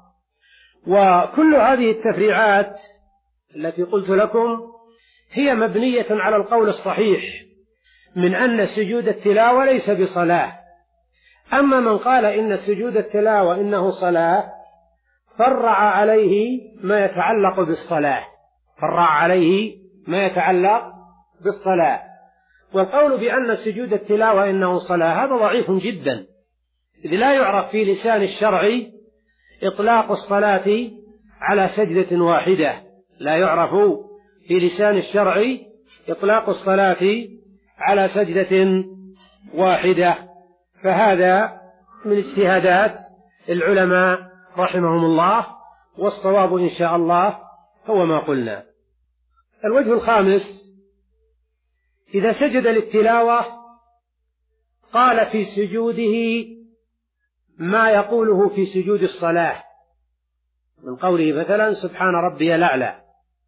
S1: وكل هذه التفريعات التي قلت لكم هي مبنية على القول الصحيح من أن سجود التلاوة ليس بصلاة. أما من قال إن سجود التلاوة إنه صلاة فرع عليه ما يتعلق بالصلاة فرع عليه ما يتعلق بالصلاة والقول بأن سجود التلاوة إنه صلاة هذا ضعيف جدا، إذ لا يعرف في لسان الشرع إطلاق الصلاة على سجدة واحدة لا يعرف في لسان الشرع إطلاق الصلاة على سجدة واحدة، فهذا من اجتهادات العلماء رحمهم الله، والصواب إن شاء الله هو ما قلنا. الوجه الخامس: إذا سجد للتلاوة قال في سجوده ما يقوله في سجود الصلاة من قوله مثلا سبحان ربي الأعلى،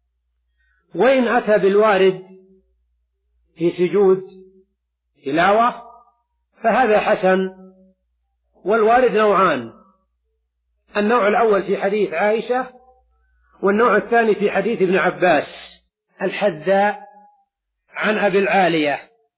S1: وإن أتى بالوارد في سجود تلاوة فهذا حسن. والوارد نوعان: النوع الأول في حديث عائشة، والنوع الثاني في حديث ابن عباس. الحذاء عن أبي العالية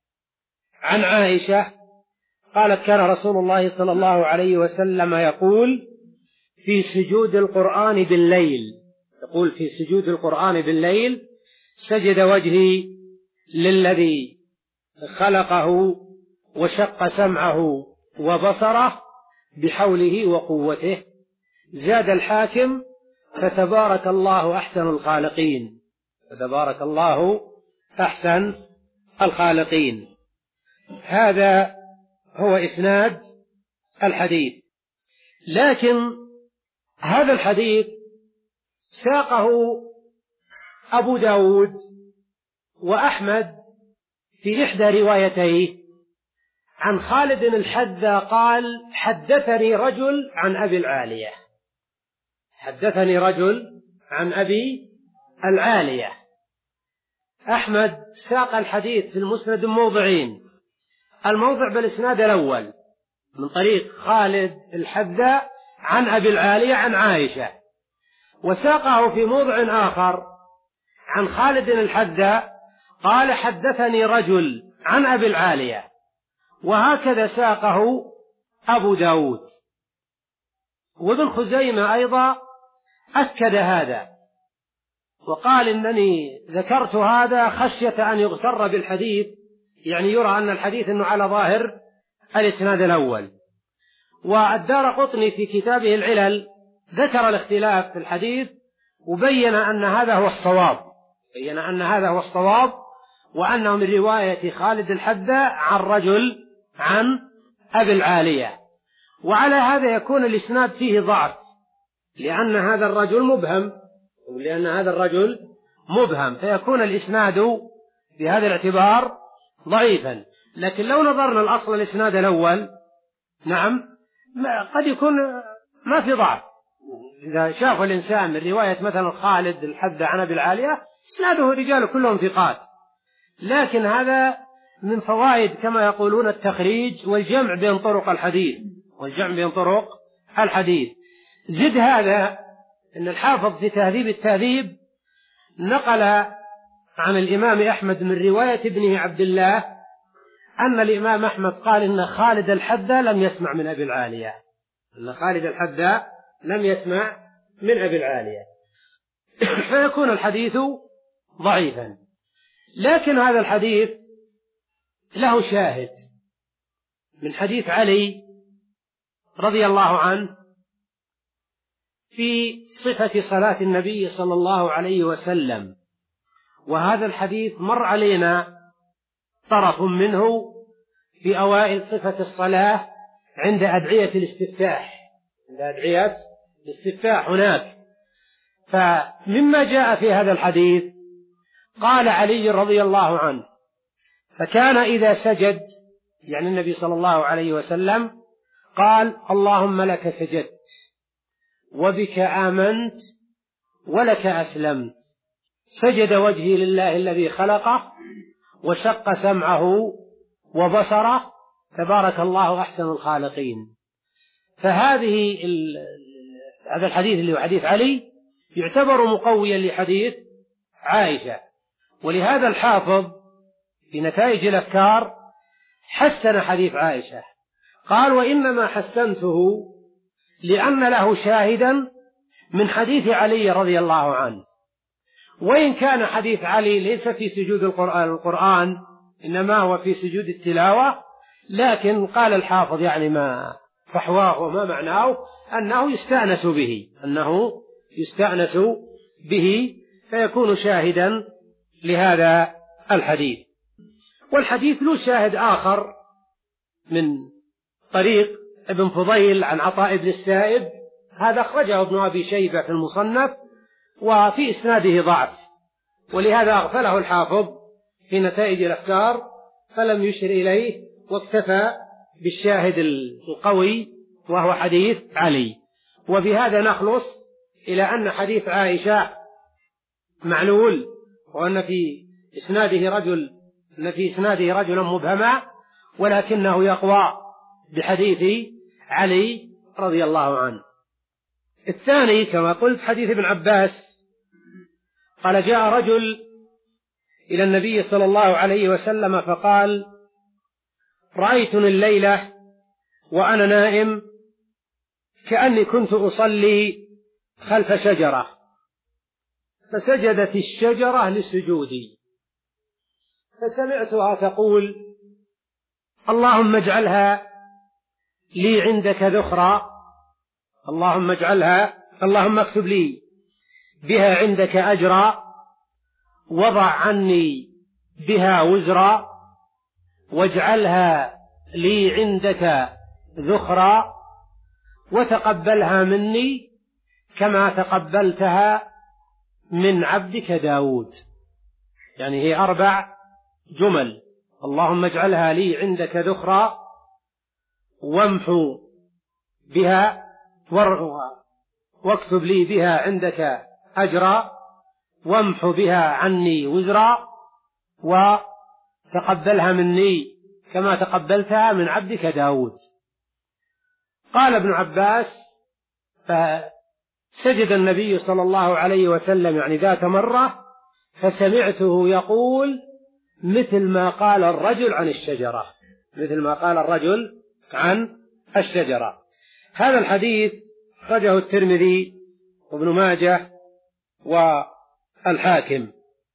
S1: عن عائشة قالت: كان رسول الله صلى الله عليه وسلم يقول في سجود القرآن بالليل يقول في سجود القرآن بالليل سجد وجهي للذي خلقه وشق سمعه وبصره بحوله وقوته. زاد الحاكم: فتبارك الله أحسن الخالقين فتبارك الله أحسن الخالقين. هذا هو إسناد الحديث. لكن هذا الحديث ساقه أبو داود وأحمد في إحدى روايتيه عن خالد الحذا قال: حدثني رجل عن أبي العالية حدثني رجل عن أبي العالية. أحمد ساق الحديث في المسند موضعين: الموضع بالإسناد الأول من طريق خالد الحذا عن أبي العالية عن عائشة، وساقه في موضع آخر عن خالد الحذا قال: حدثني رجل عن أبي العالية. وهكذا ساقه أبو داود. وابن خزيمة أيضا أكد هذا وقال: إنني ذكرت هذا خشية أن يغتر بالحديث، يعني يرى أن الحديث أنه على ظاهر الإسناد الأول. والدارقطني في كتابه العلل ذكر الاختلاف في الحديث وبين أن هذا هو الصواب بين أن هذا هو الصواب وأنه من رواية خالد الحذا عن رجل عن أبي العالية. وعلى هذا يكون الإسناد فيه ضعف، لأن هذا الرجل مبهم لأن هذا الرجل مبهم فيكون الإسناد بهذا الاعتبار ضعيفا. لكن لو نظرنا الأصل الإسناد الأول نعم قد يكون ما في ضعف. إذا شاف الإنسان من رواية مثلا خالد الحذا عن أبي العالية إسناده رجال كلهم ثقات، لكن هذا من فوائد كما يقولون التخريج والجمع بين طرق الحديث والجمع بين طرق الحديث. زد هذا أن الحافظ في تهذيب التهذيب نقل عن الإمام أحمد من رواية ابنه عبد الله أن الإمام أحمد قال إن خالد الحذا لم يسمع من أبي العالية أن خالد الحذا لم يسمع من أبي العالية فيكون الحديث ضعيفا. لكن هذا الحديث له شاهد من حديث علي رضي الله عنه في صفة صلاة النبي صلى الله عليه وسلم، وهذا الحديث مر علينا طرف منه في أوائل صفة الصلاة عند أدعية الاستفتاح عند أدعية الاستفتاح هناك. فمما جاء في هذا الحديث قال علي رضي الله عنه: فكان إذا سجد يعني النبي صلى الله عليه وسلم قال: اللهم لك سجدت وبك آمنت ولك أسلمت، سجد وجهي لله الذي خلقه وشق سمعه وبصره، تبارك الله أحسن الخالقين. فهذه هذا الحديث اللي هو حديث علي يعتبر مقويا لحديث عائشة. ولهذا الحافظ في نتائج الأفكار حسن حديث عائشة، قال: وإنما حسنته لأن له شاهدا من حديث علي رضي الله عنه، وإن كان حديث علي ليس في سجود القرآن, القرآن إنما هو في سجود التلاوة، لكن قال الحافظ يعني ما فحواه وما معناه أنه يستأنس به أنه يستأنس به فيكون شاهدا لهذا الحديث. والحديث له شاهد آخر من طريق ابن فضيل عن عطاء بن السائب، هذا أخرجه ابن أبي شيبة في المصنف وفي إسناده ضعف، ولهذا أغفله الحافظ في نتائج الأفكار فلم يشر إليه واكتفى بالشاهد القوي وهو حديث علي. وبهذا نخلص إلى أن حديث عائشة معلول، وأن في إسناده رجل أن في إسناده رجلا مبهما، ولكنه يقوى بحديث علي رضي الله عنه. الثاني كما قلت حديث ابن عباس قال: جاء رجل إلى النبي صلى الله عليه وسلم فقال: رأيتني الليلة وأنا نائم كأني كنت أصلي خلف شجرة، فسجدت الشجرة لسجودي، فسمعتها تقول: اللهم اجعلها لي عندك ذخرا، اللهم اجعلها اللهم اكتب لي بها عندك أجرا، وضع عني بها وزرا، واجعلها لي عندك ذخرا، وتقبلها مني كما تقبلتها من عبدك داود. يعني هي أربع جمل: اللهم اجعلها لي عندك ذخرا، وامحو بها ورعها، واكتب لي بها عندك أجرا، وامحو بها عني وزرا، وتقبلها مني كما تقبلتها من عبدك داود. قال ابن عباس: فسجد النبي صلى الله عليه وسلم يعني ذات مرة، فسمعته يقول مثل ما قال الرجل عن الشجرة، مثل ما قال الرجل عن الشجرة. هذا الحديث أخرجه الترمذي وابن ماجه والحاكم.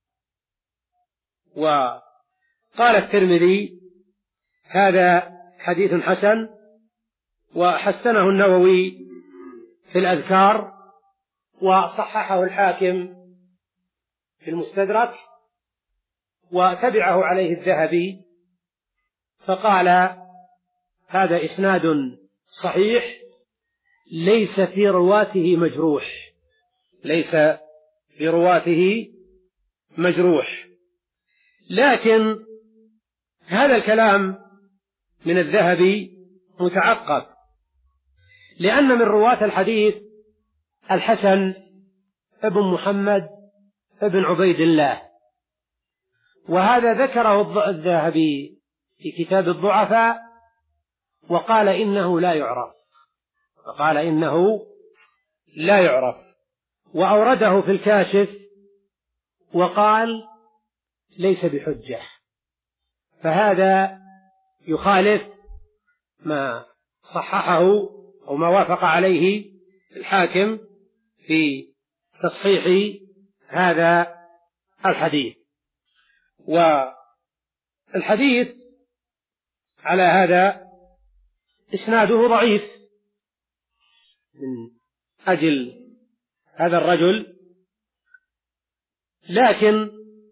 S1: وقال الترمذي: هذا حديث حسن، وحسنه النووي في الأذكار، وصححه الحاكم في المستدرك، وتبعه عليه الذهبي فقال: هذا إسناد صحيح ليس في رواته مجروح، ليس في رواته مجروح. لكن هذا الكلام من الذهبي متعقب، لأن من رواة الحديث الحسن ابن محمد ابن عبيد الله، وهذا ذكره الذهبي في كتاب الضعفاء، وقال إنه لا يعرف، وقال إنه لا يعرف، وأورده في الكاشف وقال ليس بحجة. فهذا يخالف ما صححه أو ما وافق عليه الحاكم في تصحيح هذا الحديث. والحديث على هذا إسناده ضعيف من أجل هذا الرجل، لكن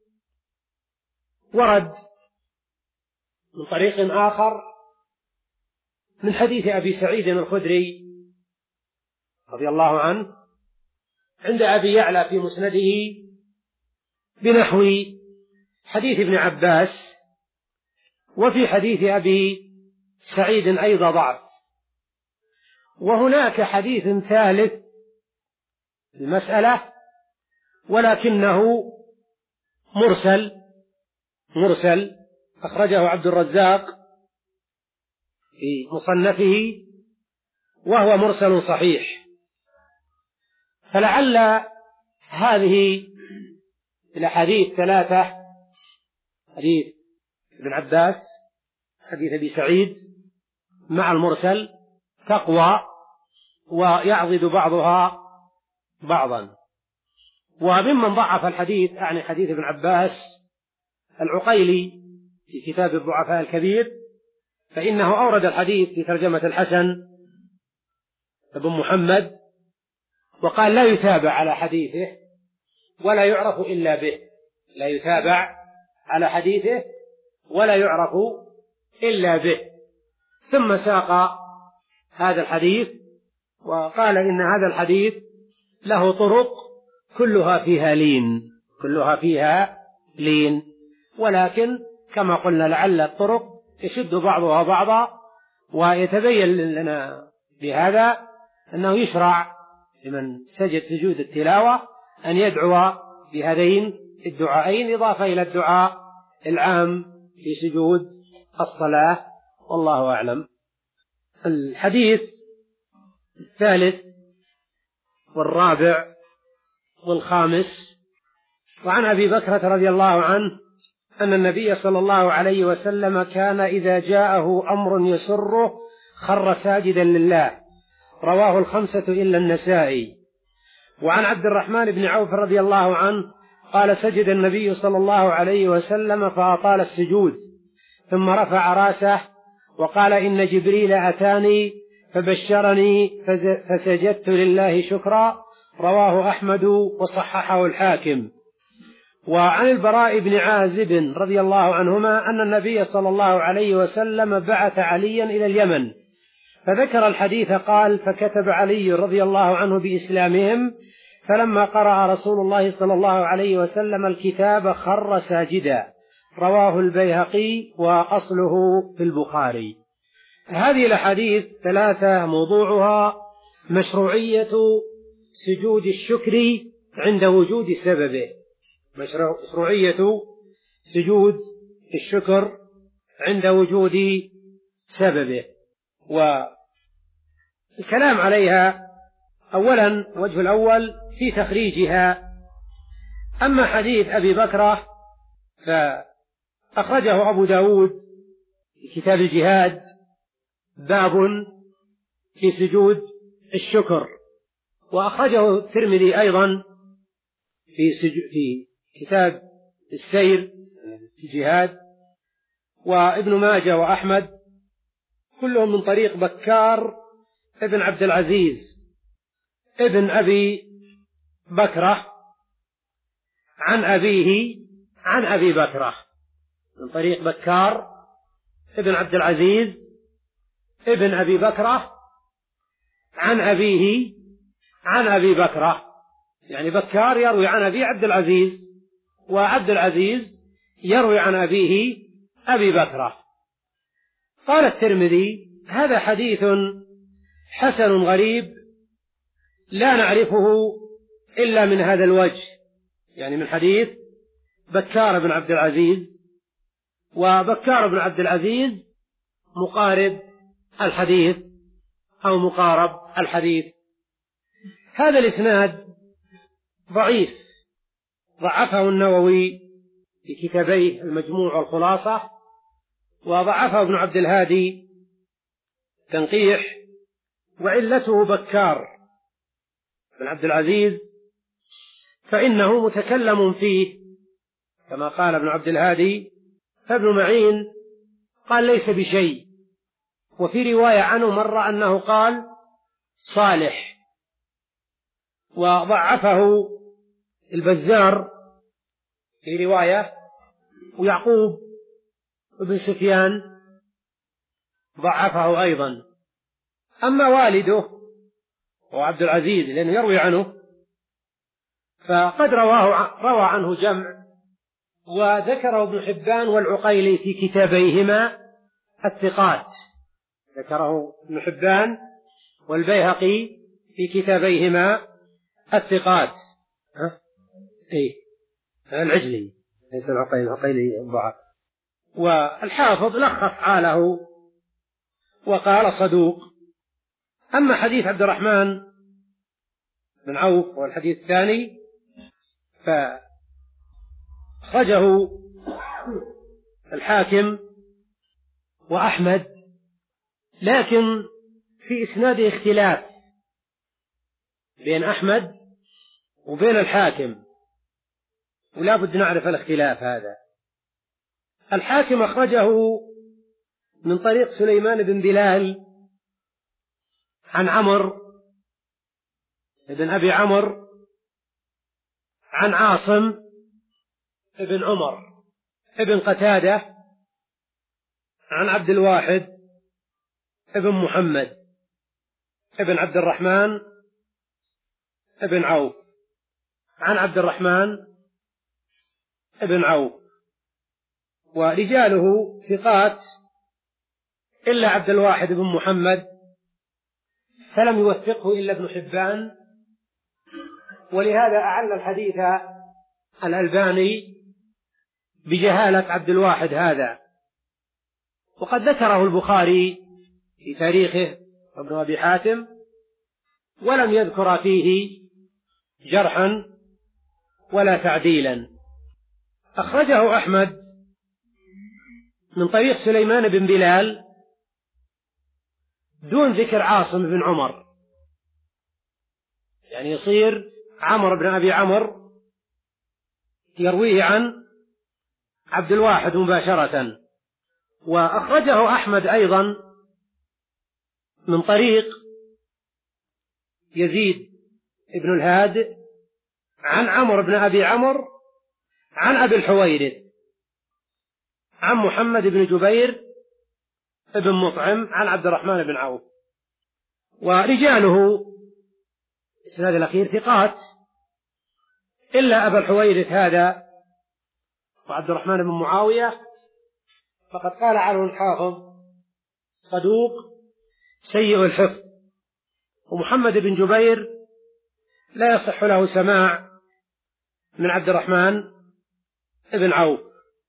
S1: ورد من طريق آخر من حديث أبي سعيد الخدري رضي الله عنه عند أبي يعلى في مسنده بنحو حديث ابن عباس، وفي حديث أبي سعيد أيضا ضعف. وهناك حديث ثالث المسألة ولكنه مرسل مرسل أخرجه عبد الرزاق في مصنفه وهو مرسل صحيح. فلعل هذه الأحاديث ثلاثة، حديث ابن عباس، حديث أبي سعيد، مع المرسل، تقوى ويعضد بعضها بعضا. وممن ضعف الحديث يعني حديث ابن عباس العقيلي في كتاب الضعفاء الكبير، فإنه أورد الحديث في ترجمة الحسن بن محمد، وقال لا يتابع على حديثه ولا يعرف إلا به، لا يتابع على حديثه ولا يعرف إلا به. ثم ساق هذا الحديث وقال إن هذا الحديث له طرق كلها فيها لين، كلها فيها لين، ولكن كما قلنا لعل الطرق يشد بعضها بعضا. ويتبين لنا بهذا أنه يشرع لمن سجد سجود التلاوة أن يدعو بهذين الدعائين إضافة إلى الدعاء العام في سجود الصلاة، والله أعلم. الحديث الثالث والرابع والخامس: وعن أبي بكرة رضي الله عنه أن النبي صلى الله عليه وسلم كان إذا جاءه أمر يسره خر ساجدا لله، رواه الخمسة إلا النسائي. وعن عبد الرحمن بن عوف رضي الله عنه قال: سجد النبي صلى الله عليه وسلم فأطال السجود، ثم رفع راسه وقال: إن جبريل أتاني فبشرني فسجدت لله شكرا، رواه أحمد وصححه الحاكم. وعن البراء بن عازب رضي الله عنهما أن النبي صلى الله عليه وسلم بعث عليا إلى اليمن، فذكر الحديث قال: فكتب علي رضي الله عنه بإسلامهم، فلما قرأ رسول الله صلى الله عليه وسلم الكتاب خر ساجدا، رواه البيهقي وأصله في البخاري. هذه الأحاديث ثلاثة موضوعها مشروعية سجود الشكر عند وجود سببه، مشروعية سجود الشكر عند وجود سببه. والكلام عليها أولا، وجه الأول في تخريجها. أما حديث أبي بكرة فأخرجه أبو داود في كتاب الجهاد، باب في سجود الشكر، وأخرجه الترمذي أيضا في, في كتاب السير في الجهاد، وابن ماجه وأحمد كلهم من طريق بكار ابن عبد العزيز ابن أبي بكرة عن أبيه عن أبي بكرة، من طريق بكار ابن عبد العزيز ابن أبي بكرة عن أبيه عن أبي بكرة، يعني بكار يروي عن أبي عبد العزيز، وعبد العزيز يروي عن أبيه أبي بكرة. قال الترمذي: هذا حديث حسن غريب لا نعرفه إلا من هذا الوجه، يعني من حديث بكار بن عبد العزيز، وبكار بن عبد العزيز مقارب الحديث أو مقارب الحديث. هذا الإسناد ضعيف، ضعفه النووي في كتابيه المجموع والخلاصة، وضعفه ابن عبد الهادي تنقيح، وعلته بكار بن عبد العزيز فإنه متكلم فيه كما قال ابن عبد الهادي، فابن معين قال ليس بشيء، وفي رواية عنه مرة أنه قال صالح، وضعفه البزار في رواية، ويعقوب بن سفيان ضعفه أيضا. أما والده وعبد العزيز لأنه يروي عنه فقد رواه روى عنه جمع، وذكره ابن حبان والعقيلي في كتابيهما الثقات، ذكره ابن حبان والبيهقي في كتابيهما الثقات. ها؟ إيه العجلي ليس العقيلي، العقيلي ضعف. والحافظ لخص حاله وقال صدوق. أما حديث عبد الرحمن بن عوف والحديث الثاني فخرجه الحاكم وأحمد، لكن في إسناده اختلاف بين أحمد وبين الحاكم، ولا بد نعرف الاختلاف هذا. الحاكم أخرجه من طريق سليمان بن بلال عن عمرو بن أبي عمرو عن عاصم بن عمر ابن قتادة عن عبد الواحد ابن محمد ابن عبد الرحمن ابن عوف عن عبد الرحمن ابن عوف، ورجاله ثقات إلا عبد الواحد بن محمد فلم يوثقه إلا ابن حبان، ولهذا أعل الحديث الألباني بجهالة عبد الواحد هذا. وقد ذكره البخاري في تاريخه وابن أبي حاتم ولم يذكر فيه جرحا ولا تعديلا. أخرجه أحمد من طريق سليمان بن بلال دون ذكر عاصم بن عمر، يعني يصير عمرو بن أبي عمرو يرويه عن عبد الواحد مباشرة. وأخرجه أحمد أيضا من طريق يزيد بن الهاد عن عمرو بن أبي عمرو عن أبي الحويرث عن محمد بن جبير بن مطعم عن عبد الرحمن بن عوف، ورجاله الإسناد الأخير ثقات إلا أبا الحويرث هذا وعبد الرحمن بن معاوية، فقد قال عنه الحافظ صدوق سيء الحفظ. ومحمد بن جبير لا يصح له سماع من عبد الرحمن بن عوف.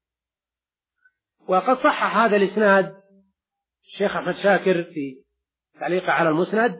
S1: وقد صحح هذا الإسناد الشيخ أحمد شاكر في تعليقه على المسند،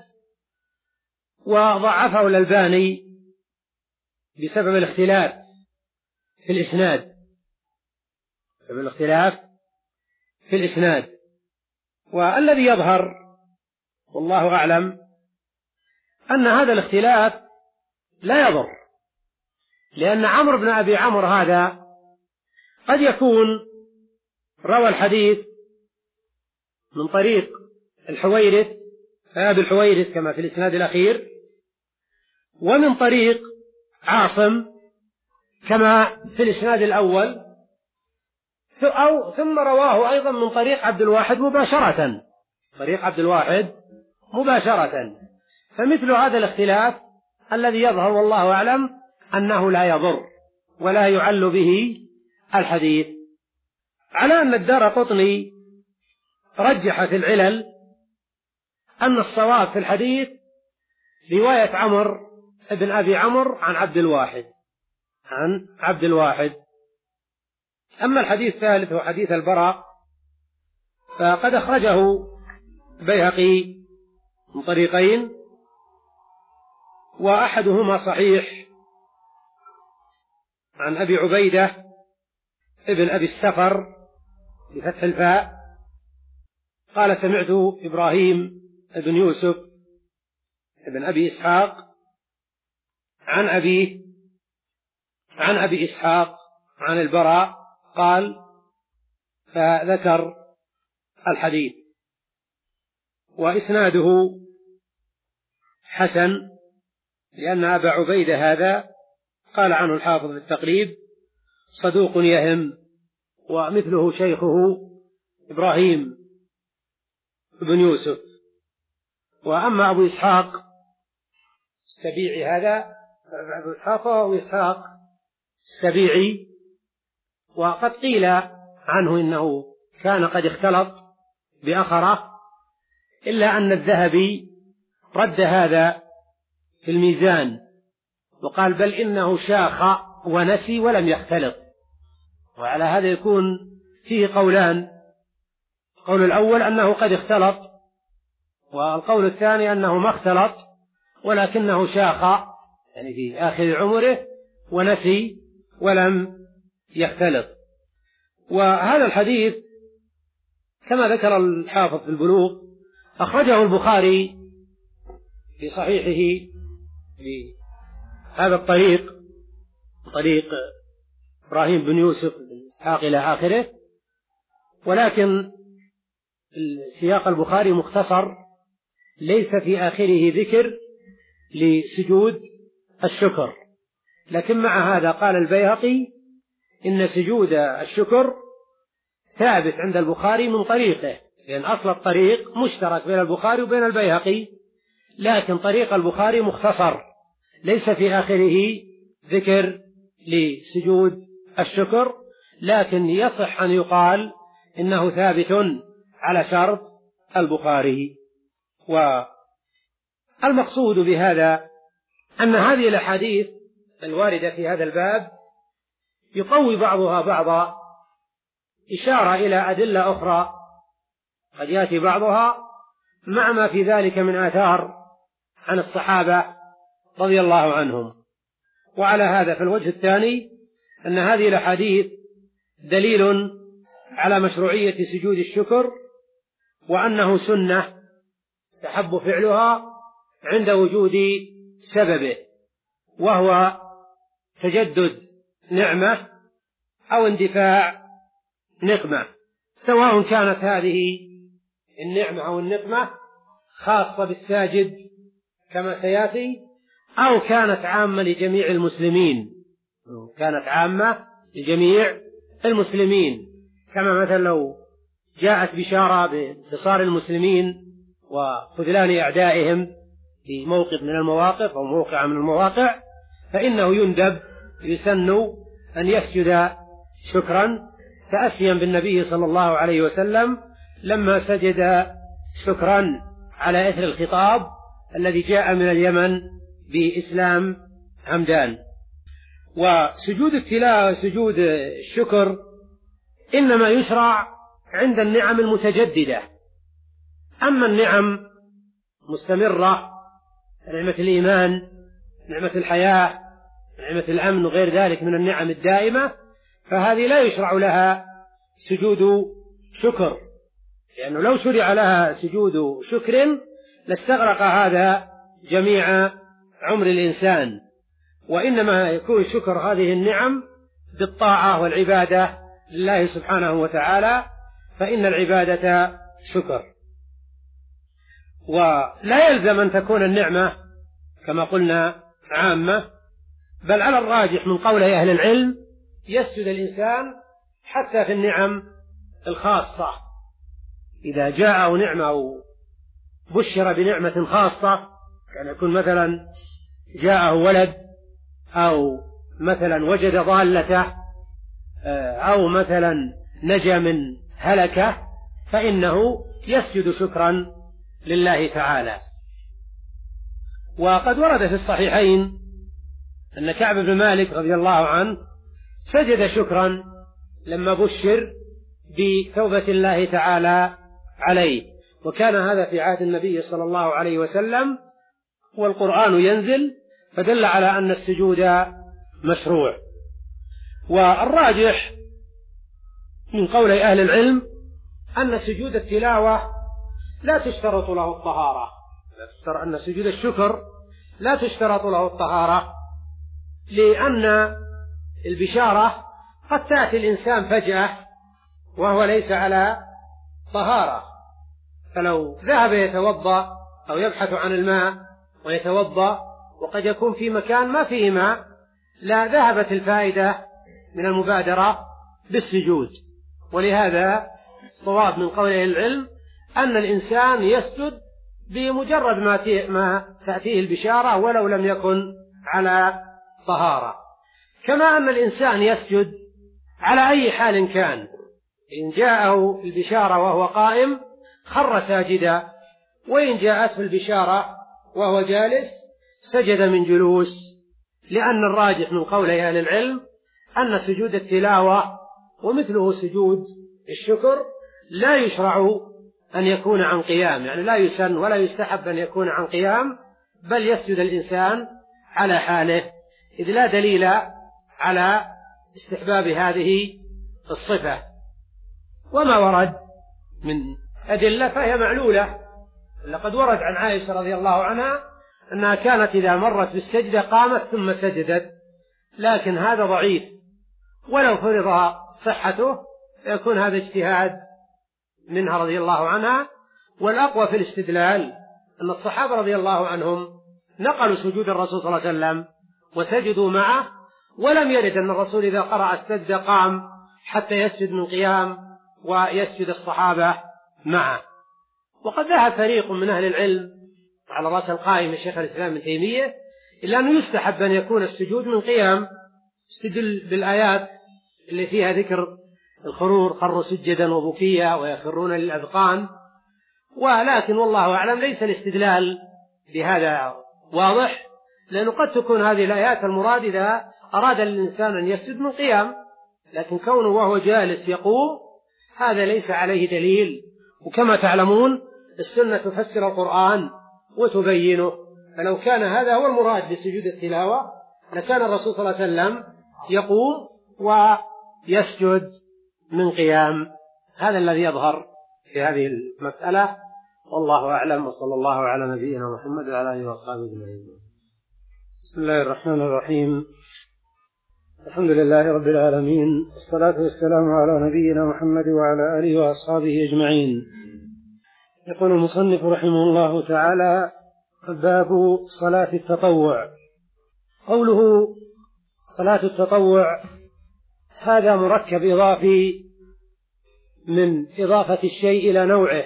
S1: وضعفه الألباني بسبب الاختلاف في الإسناد بسبب الاختلاف في الإسناد. والذي يظهر والله أعلم أن هذا الاختلاف لا يضر، لأن عمرو بن أبي عمرو هذا قد يكون روى الحديث من طريق الحويرث أبي الحويرث كما في الإسناد الأخير، ومن طريق عاصم كما في الإسناد الأول، أو ثم رواه أيضا من طريق عبد الواحد مباشرة طريق عبد الواحد مباشرة. فمثل هذا الاختلاف الذي يظهر والله أعلم أنه لا يضر ولا يعل به الحديث. على أن الدارقطني رجح في العلل أن الصواب في الحديث رواية عمرو بن أبي عمرو عن عبد الواحد عن عبد الواحد. أما الحديث الثالث هو حديث البراء، فقد أخرجه بيهقي من طريقين، وأحدهما صحيح عن أبي عبيدة ابن أبي السفر بفتح الفاء قال سمعت إبراهيم بن يوسف ابن أبي إسحاق عن أبيه عن أبي إسحاق عن البراء قال، فذكر الحديث. وإسناده حسن، لأن أبا عبيدة هذا قال عنه الحافظ في التقريب صدوق يهم، ومثله شيخه إبراهيم بن يوسف. وأما أبو إسحاق السبيعي هذا أبو إسحاق هو إسحاق السبيعي، وقد قيل عنه إنه كان قد اختلط بأخره، إلا أن الذهبي رد هذا في الميزان وقال بل إنه شاخ ونسي ولم يختلط، وعلى هذا يكون فيه قولان: القول الأول أنه قد اختلط، والقول الثاني أنه ما اختلط ولكنه شاخ يعني في آخر عمره ونسي ولم يختلط. وهذا الحديث كما ذكر الحافظ في البلوغ أخرجه البخاري في صحيحه بهذا الطريق، طريق إبراهيم بن يوسف بن إسحاق إلى آخره، ولكن سياق البخاري مختصر، ليس في آخره ذكر لسجود الشكر. لكن مع هذا قال البيهقي إن سجود الشكر ثابت عند البخاري من طريقه، لأن أصل الطريق مشترك بين البخاري وبين البيهقي، لكن طريق البخاري مختصر ليس في آخره ذكر لسجود الشكر، لكن يصح أن يقال إنه ثابت على شرط البخاري. والمقصود بهذا أن هذه الأحاديث الواردة في هذا الباب يقوي بعضها بعضا، إشارة إلى أدلة أخرى قد يأتي بعضها مع ما في ذلك من آثار عن الصحابة رضي الله عنهم. وعلى هذا فالوجه الثاني أن هذه الأحاديث دليل على مشروعية سجود الشكر، وأنه سنة يستحب فعلها عند وجود سببه، وهو تجدد نعمة أو اندفاع نقمة، سواء كانت هذه النعمة أو النقمة خاصة بالساجد كما سيأتي، أو كانت عامة لجميع المسلمين، كانت عامة لجميع المسلمين، كما مثلا لو جاءت بشارة بانتصار المسلمين وخذلان أعدائهم في موقف من المواقف أو موقع من المواقع، فإنه يندب يسن أن يسجد شكرا، تأسيا بالنبي صلى الله عليه وسلم لما سجد شكرا على إثر الخطاب الذي جاء من اليمن بإسلام همدان. وسجود التلاوة سجود الشكر إنما يشرع عند النعم المتجددة، أما النعم مستمرة، نعمة الإيمان، نعمة الحياة، نعمة الأمن وغير ذلك من النعم الدائمة، فهذه لا يشرع لها سجود شكر، لأنه لو شرع لها سجود شكر لاستغرق هذا جميع عمر الإنسان، وإنما يكون شكر هذه النعم بالطاعة والعبادة لله سبحانه وتعالى، فإن العبادة شكر. ولا يلزم أن تكون النعمة كما قلنا عامة، بل على الراجح من قول أهل العلم يسجد الإنسان حتى في النعم الخاصة، إذا جاءه نعمة أو بشر بنعمة خاصة، كان يكون مثلا جاءه ولد أو مثلا وجد ضالته أو مثلا نجا من هلكة، فإنه يسجد شكرا لله تعالى. وقد ورد في الصحيحين أن كعب بن مالك رضي الله عنه سجد شكرا لما بشر بتوبة الله تعالى عليه، وكان هذا في عهد النبي صلى الله عليه وسلم والقرآن ينزل، فدل على أن السجود مشروع. والراجح من قول أهل العلم أن سجود التلاوة لا تشترط له الطهارة، أن سجود الشكر لا تشترط له الطهارة، لأن البشارة قد تأتي الإنسان فجأة وهو ليس على طهارة، فلو ذهب يتوضأ أو يبحث عن الماء ويتوضأ وقد يكون في مكان ما فيه ماء، لا ذهبت الفائدة من المبادرة بالسجود. ولهذا صواب من قول العلم أن الإنسان يسجد بمجرد ما, ما تأتيه البشارة ولو لم يكن على طهارة، كما أن الإنسان يسجد على أي حال كان، إن جاءه البشارة وهو قائم خر ساجدا، وإن جاءته البشارة وهو جالس سجد من جلوس، لأن الراجح من قول أهل العلم أن سجود التلاوة ومثله سجود الشكر لا يشرع أن يكون عن قيام، يعني لا يسن ولا يستحب أن يكون عن قيام، بل يسجد الإنسان على حاله، إذ لا دليل على استحباب هذه الصفة. وما ورد من أدلة فهي معلولة. لقد ورد عن عائشة رضي الله عنها أنها كانت إذا مرت بالسجدة قامت ثم سجدت، لكن هذا ضعيف، ولو فرض صحته يكون هذا اجتهاد منها رضي الله عنها. والأقوى في الاستدلال أن الصحابة رضي الله عنهم نقلوا سجود الرسول صلى الله عليه وسلم وسجدوا معه، ولم يرد أن الرسول إذا قرأ السجدة قام حتى يسجد من قيام ويسجد الصحابة معه. وقد ذهب فريق من أهل العلم على رأس القائمة الشيخ الإسلام ابن تيمية إلا أنه يستحب أن يكون السجود من قيام، استدل بالآيات اللي فيها ذكر الخرور، خروا سجدا وبكيا ويخرون للأذقان. ولكن والله أعلم ليس الاستدلال بهذا واضح، لأنه قد تكون هذه الآيات المراد إذا أراد الإنسان أن يسجد من قيام، لكن كونه وهو جالس يقوم هذا ليس عليه دليل. وكما تعلمون السنة تفسر القرآن وتبينه، فلو كان هذا هو المراد بسجود التلاوة لكان الرسول صلى الله عليه وسلم يقوم ويسجد من قيام. هذا الذي يظهر في هذه المسألة، والله أعلم، وصلى الله على نبينا محمد وعلى آله وأصحابه أجمعين. بسم الله الرحمن الرحيم. الحمد لله رب العالمين، والصلاة والسلام على نبينا محمد وعلى آله وأصحابه أجمعين. يقول المصنف رحمه الله تعالى: باب صلاة التطوع. قوله صلاة التطوع هذا مركب إضافي من إضافة الشيء إلى نوعه،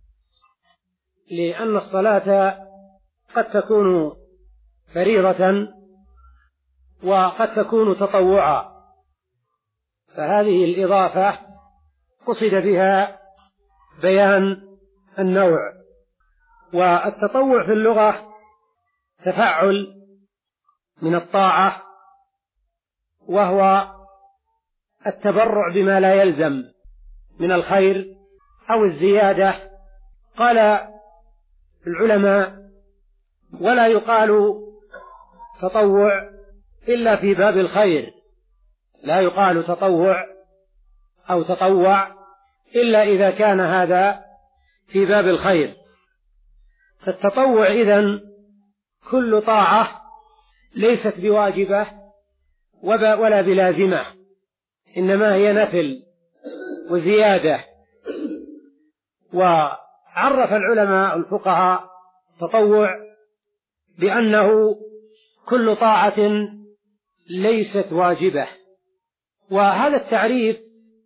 S1: لأن الصلاة قد تكون فريضة وقد تكون تطوعا، فهذه الإضافة قصد بها بيان النوع. والتطوع في اللغة تفعل من الطاعة، وهو التبرع بما لا يلزم من الخير أو الزيادة. قال العلماء: ولا يقال تطوع إلا في باب الخير، لا يقال تطوع أو تطوع إلا إذا كان هذا في باب الخير. فالتطوع إذن كل طاعة ليست بواجبة ولا بلازمة، إنما هي نفل وزيادة. وعرف العلماء الفقهاء تطوع بأنه كل طاعة ليست واجبة، وهذا التعريف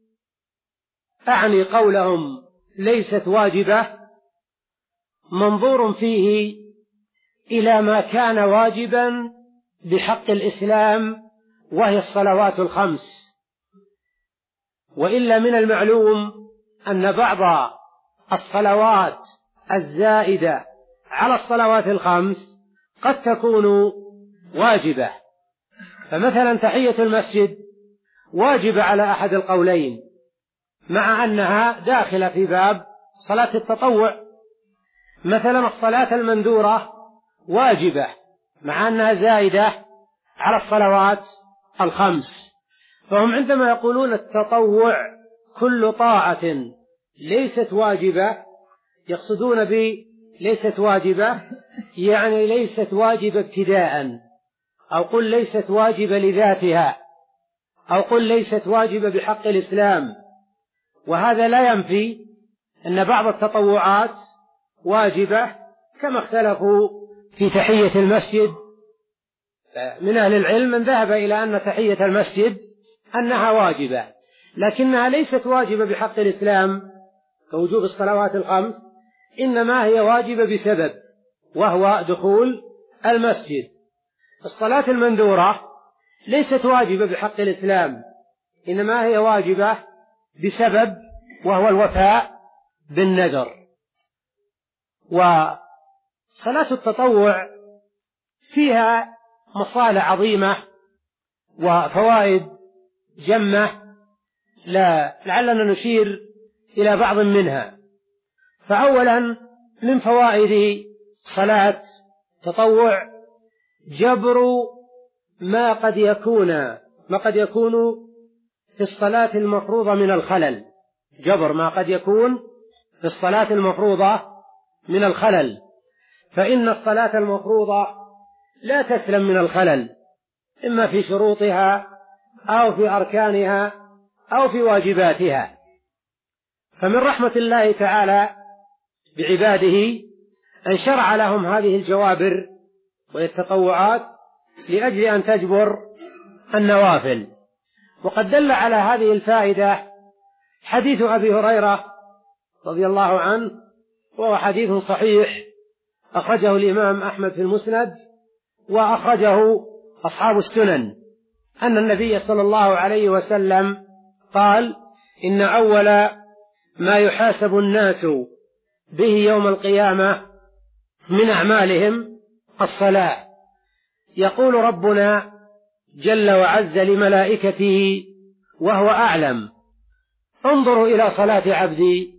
S1: أعني قولهم ليست واجبة منظور فيه إلى ما كان واجبا بحق الإسلام وهي الصلوات الخمس، وإلا من المعلوم أن بعض الصلوات الزائدة على الصلوات الخمس قد تكون واجبة. فمثلا تحية المسجد واجبة على أحد القولين، مع أنها داخلة في باب صلاة التطوع. مثلا الصلاة المندورة واجبة مع أنها زائدة على الصلوات الخمس. فهم عندما يقولون التطوع كل طاعة ليست واجبة يقصدون ب ليست واجبة يعني ليست واجبة ابتداء، أو قل ليست واجبة لذاتها، أو قل ليست واجبة بحق الإسلام. وهذا لا ينفي أن بعض التطوعات واجبة، كما اختلفوا في تحية المسجد. من أهل العلم من ذهب إلى أن تحية المسجد أنها واجبة، لكنها ليست واجبة بحق الإسلام كوجوب الصلوات الخمس، إنما هي واجبة بسبب، وهو دخول المسجد. الصلاة المندورة ليست واجبة بحق الإسلام، إنما هي واجبة بسبب، وهو الوفاء بالنذر. وصلاة التطوع فيها مصالح عظيمة وفوائد جمة، لا لعلنا نشير إلى بعض منها. فأولا من فوائد صلاة تطوع جبر ما قد يكون ما قد يكون في الصلاة المفروضة من الخلل، جبر ما قد يكون في الصلاة المفروضة من الخلل، فإن الصلاة المفروضة لا تسلم من الخلل، إما في شروطها أو في أركانها أو في واجباتها. فمن رحمة الله تعالى بعباده أن شرع لهم هذه الجوابر والتطوعات لأجل أن تجبر النوافل. وقد دل على هذه الفائدة حديث أبي هريرة رضي الله عنه، وهو حديث صحيح أخرجه الإمام أحمد في المسند وأخرجه أصحاب السنن، أن النبي صلى الله عليه وسلم قال: إن أول ما يحاسب الناس به يوم القيامة من أعمالهم الصلاة. يقول ربنا جل وعز لملائكته وهو أعلم: انظروا إلى صلاة عبدي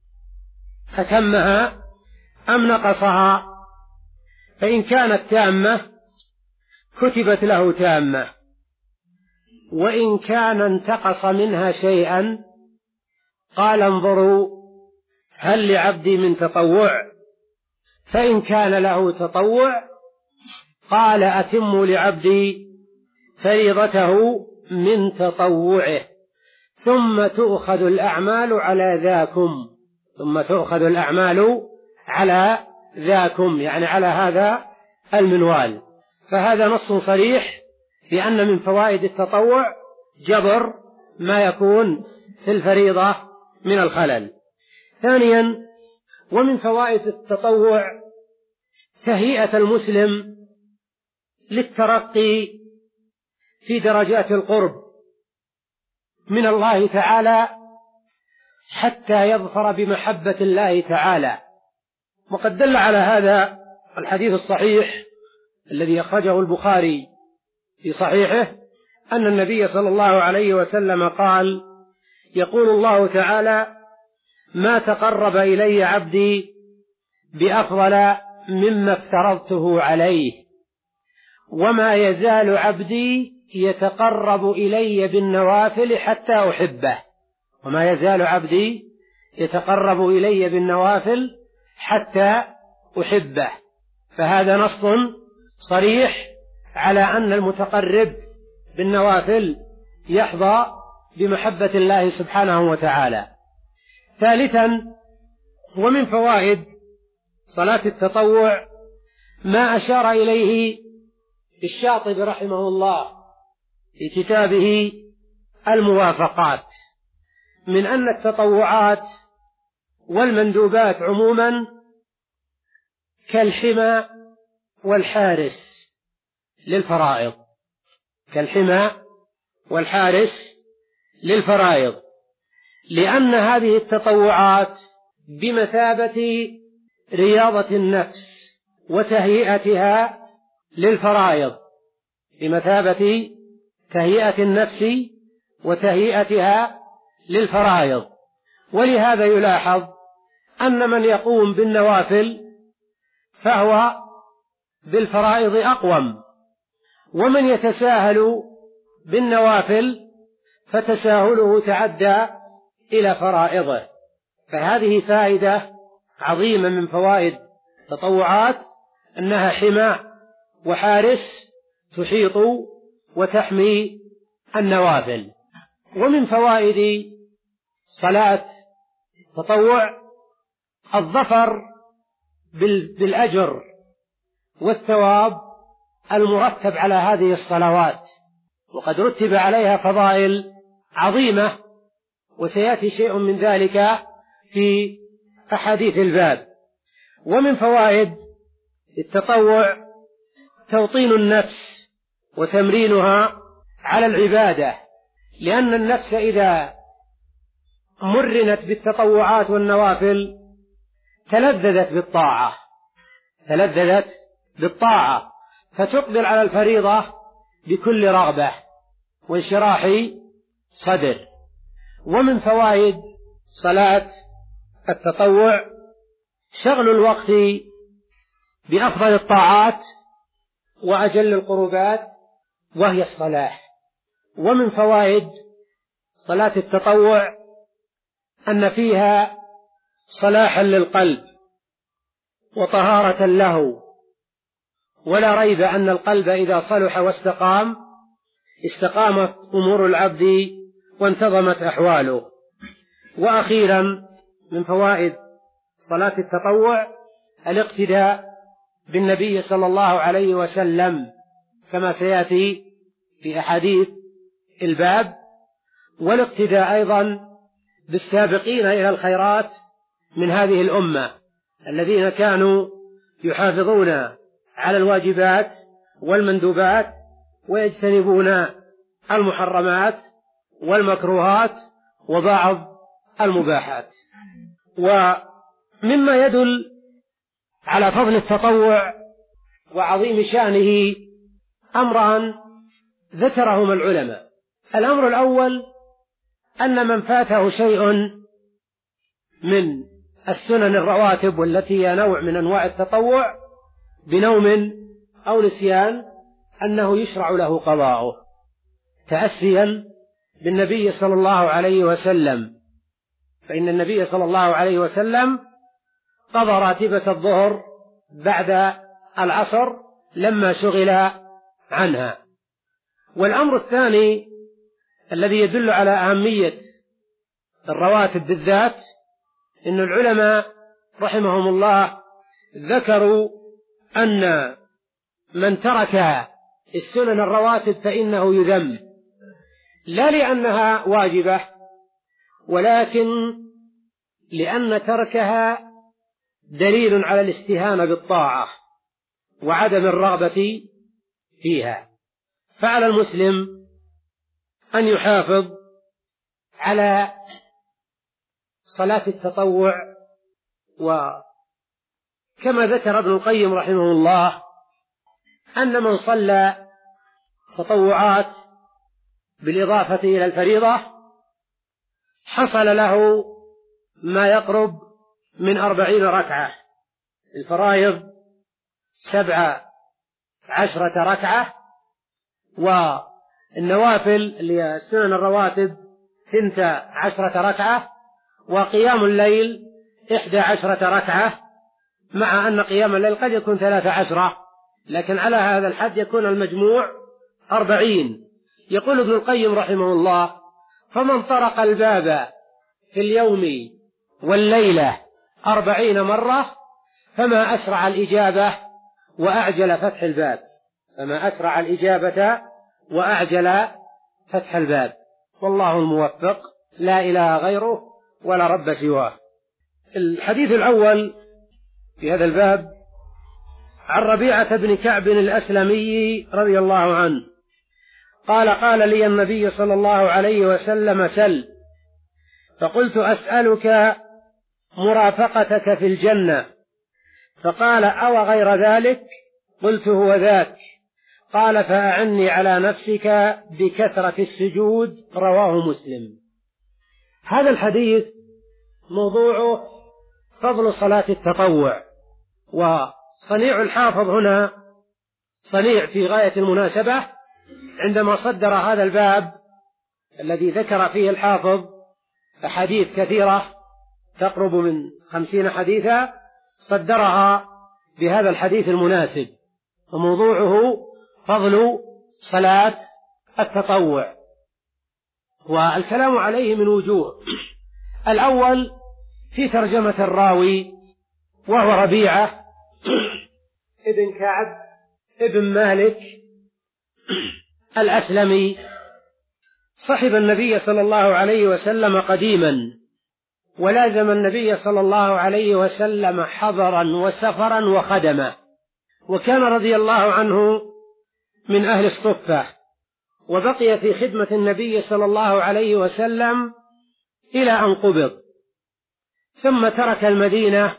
S1: أتمها أم نقصها، فإن كانت تامة كتبت له تامة، وإن كان انتقص منها شيئا قال انظروا هل لعبدي من تطوع، فإن كان له تطوع قال أتموا لعبدي فريضته من تطوعه، ثم تؤخذ الأعمال على ذاكم ثم تؤخذ الأعمال على ذاكم يعني على هذا المنوال. فهذا نص صريح بأن من فوائد التطوع جبر ما يكون في الفريضة من الخلل. ثانيا، ومن فوائد التطوع تهيئة المسلم للترقي في درجات القرب من الله تعالى حتى يظفر بمحبة الله تعالى. وقد دل على هذا الحديث الصحيح الذي أخرجه البخاري في صحيحه أن النبي صلى الله عليه وسلم قال: يقول الله تعالى: ما تقرب إلي عبدي بأفضل مما افترضته عليه، وما يزال عبدي يتقرب إلي بالنوافل حتى أحبه وما يزال عبدي يتقرب إلي بالنوافل حتى أحبه. فهذا نص صريح على أن المتقرب بالنوافل يحظى بمحبة الله سبحانه وتعالى. ثالثا، ومن فوائد صلاة التطوع ما أشار إليه الشاطبي رحمه الله في كتابه الموافقات من أن التطوعات والمندوبات عموما كالحمى والحارس للفرائض كالحمى والحارس للفرائض لأن هذه التطوعات بمثابة رياضة النفس وتهيئتها للفرائض بمثابة تهيئة النفس وتهيئتها للفرائض. ولهذا يلاحظ أن من يقوم بالنوافل فهو بالفرائض أقوم، ومن يتساهل بالنوافل فتساهله تعدى إلى فرائضه. فهذه فائدة عظيمة من فوائد التطوعات أنها حمى وحارس تحيط وتحمي النوافل. ومن فوائد صلاة التطوع الظفر بالأجر والثواب المرتب على هذه الصلوات، وقد رتب عليها فضائل عظيمة وسيأتي شيء من ذلك في أحاديث الباب. ومن فوائد التطوع توطين النفس وتمرينها على العبادة، لأن النفس إذا مرنت بالتطوعات والنوافل تلذذت بالطاعة تلذذت بالطاعة فتقبل على الفريضة بكل رغبة وانشراح صدر. ومن فوائد صلاة التطوع شغل الوقت بأفضل الطاعات وأجل القربات وهي الصلاة. ومن فوائد صلاة التطوع أن فيها صلاحا للقلب وطهارة له، ولا ريب أن القلب إذا صلح واستقام استقامت أمور العبد وانتظمت أحواله. وأخيرا من فوائد صلاة التطوع الاقتداء بالنبي صلى الله عليه وسلم كما سيأتي في أحاديث الباب، والاقتداء أيضا بالسابقين إلى الخيرات من هذه الأمة الذين كانوا يحافظون على الواجبات والمندوبات ويجتنبون المحرمات والمكروهات وبعض المباحات. ومما يدل على فضل التطوع وعظيم شأنه أمران ذكرهما العلماء. الأمر الأول أن من فاته شيء من السنن الرواتب والتي هي نوع من أنواع التطوع بنوم أو نسيان أنه يشرع له قضاؤه تأسيا بالنبي صلى الله عليه وسلم، فإن النبي صلى الله عليه وسلم قضى راتبة الظهر بعد العصر لما شغل عنها. والأمر الثاني الذي يدل على أهمية الرواتب بالذات إن العلماء رحمهم الله ذكروا أن من ترك السنن الرواتب فإنه يذم، لا لأنها واجبة ولكن لأن تركها دليل على الاستهانة بالطاعة وعدم الرغبة فيها. فعلى المسلم أن يحافظ على صلاة التطوع، وكما ذكر ابن القيم رحمه الله أن من صلى تطوعات بالإضافة إلى الفريضة حصل له ما يقرب من أربعين ركعة، الفرائض سبع عشرة ركعة، والنوافل اللي هي السنن الرواتب ثنتا عشرة ركعة، وقيام الليل إحدى عشرة ركعة، مع أن قيام الليل قد يكون ثلاثة عشرة، لكن على هذا الحد يكون المجموع أربعين. يقول ابن القيم رحمه الله: فمن طرق الباب في اليوم والليلة أربعين مرة فما أسرع الإجابة وأعجل فتح الباب، فما أسرع الإجابة وأعجل فتح الباب، والله الموفق لا إله غيره ولا رب سواه. الحديث الأول في هذا الباب عن ربيعة بن كعب الأسلمي رضي الله عنه قال: قال لي النبي صلى الله عليه وسلم: سل. فقلت: أسألك مرافقتك في الجنة. فقال: أو غير ذلك؟ قلت: هو ذاك. قال: فأعني على نفسك بكثرة السجود. رواه مسلم. هذا الحديث موضوعه فضل صلاة التطوع، وصنيع الحافظ هنا صنيع في غاية المناسبة عندما صدر هذا الباب الذي ذكر فيه الحافظ أحاديث كثيرة تقرب من خمسين حديثا، صدرها بهذا الحديث المناسب، وموضوعه فضل صلاة التطوع. والكلام عليه من وجوه. الأول في ترجمة الراوي، وهو ربيعة ابن كعب ابن مالك الأسلمي، صحب النبي صلى الله عليه وسلم قديما، ولازم النبي صلى الله عليه وسلم حضرا وسفرا وخدما، وكان رضي الله عنه من أهل الصفة، وبقي في خدمة النبي صلى الله عليه وسلم إلى أن قبض، ثم ترك المدينة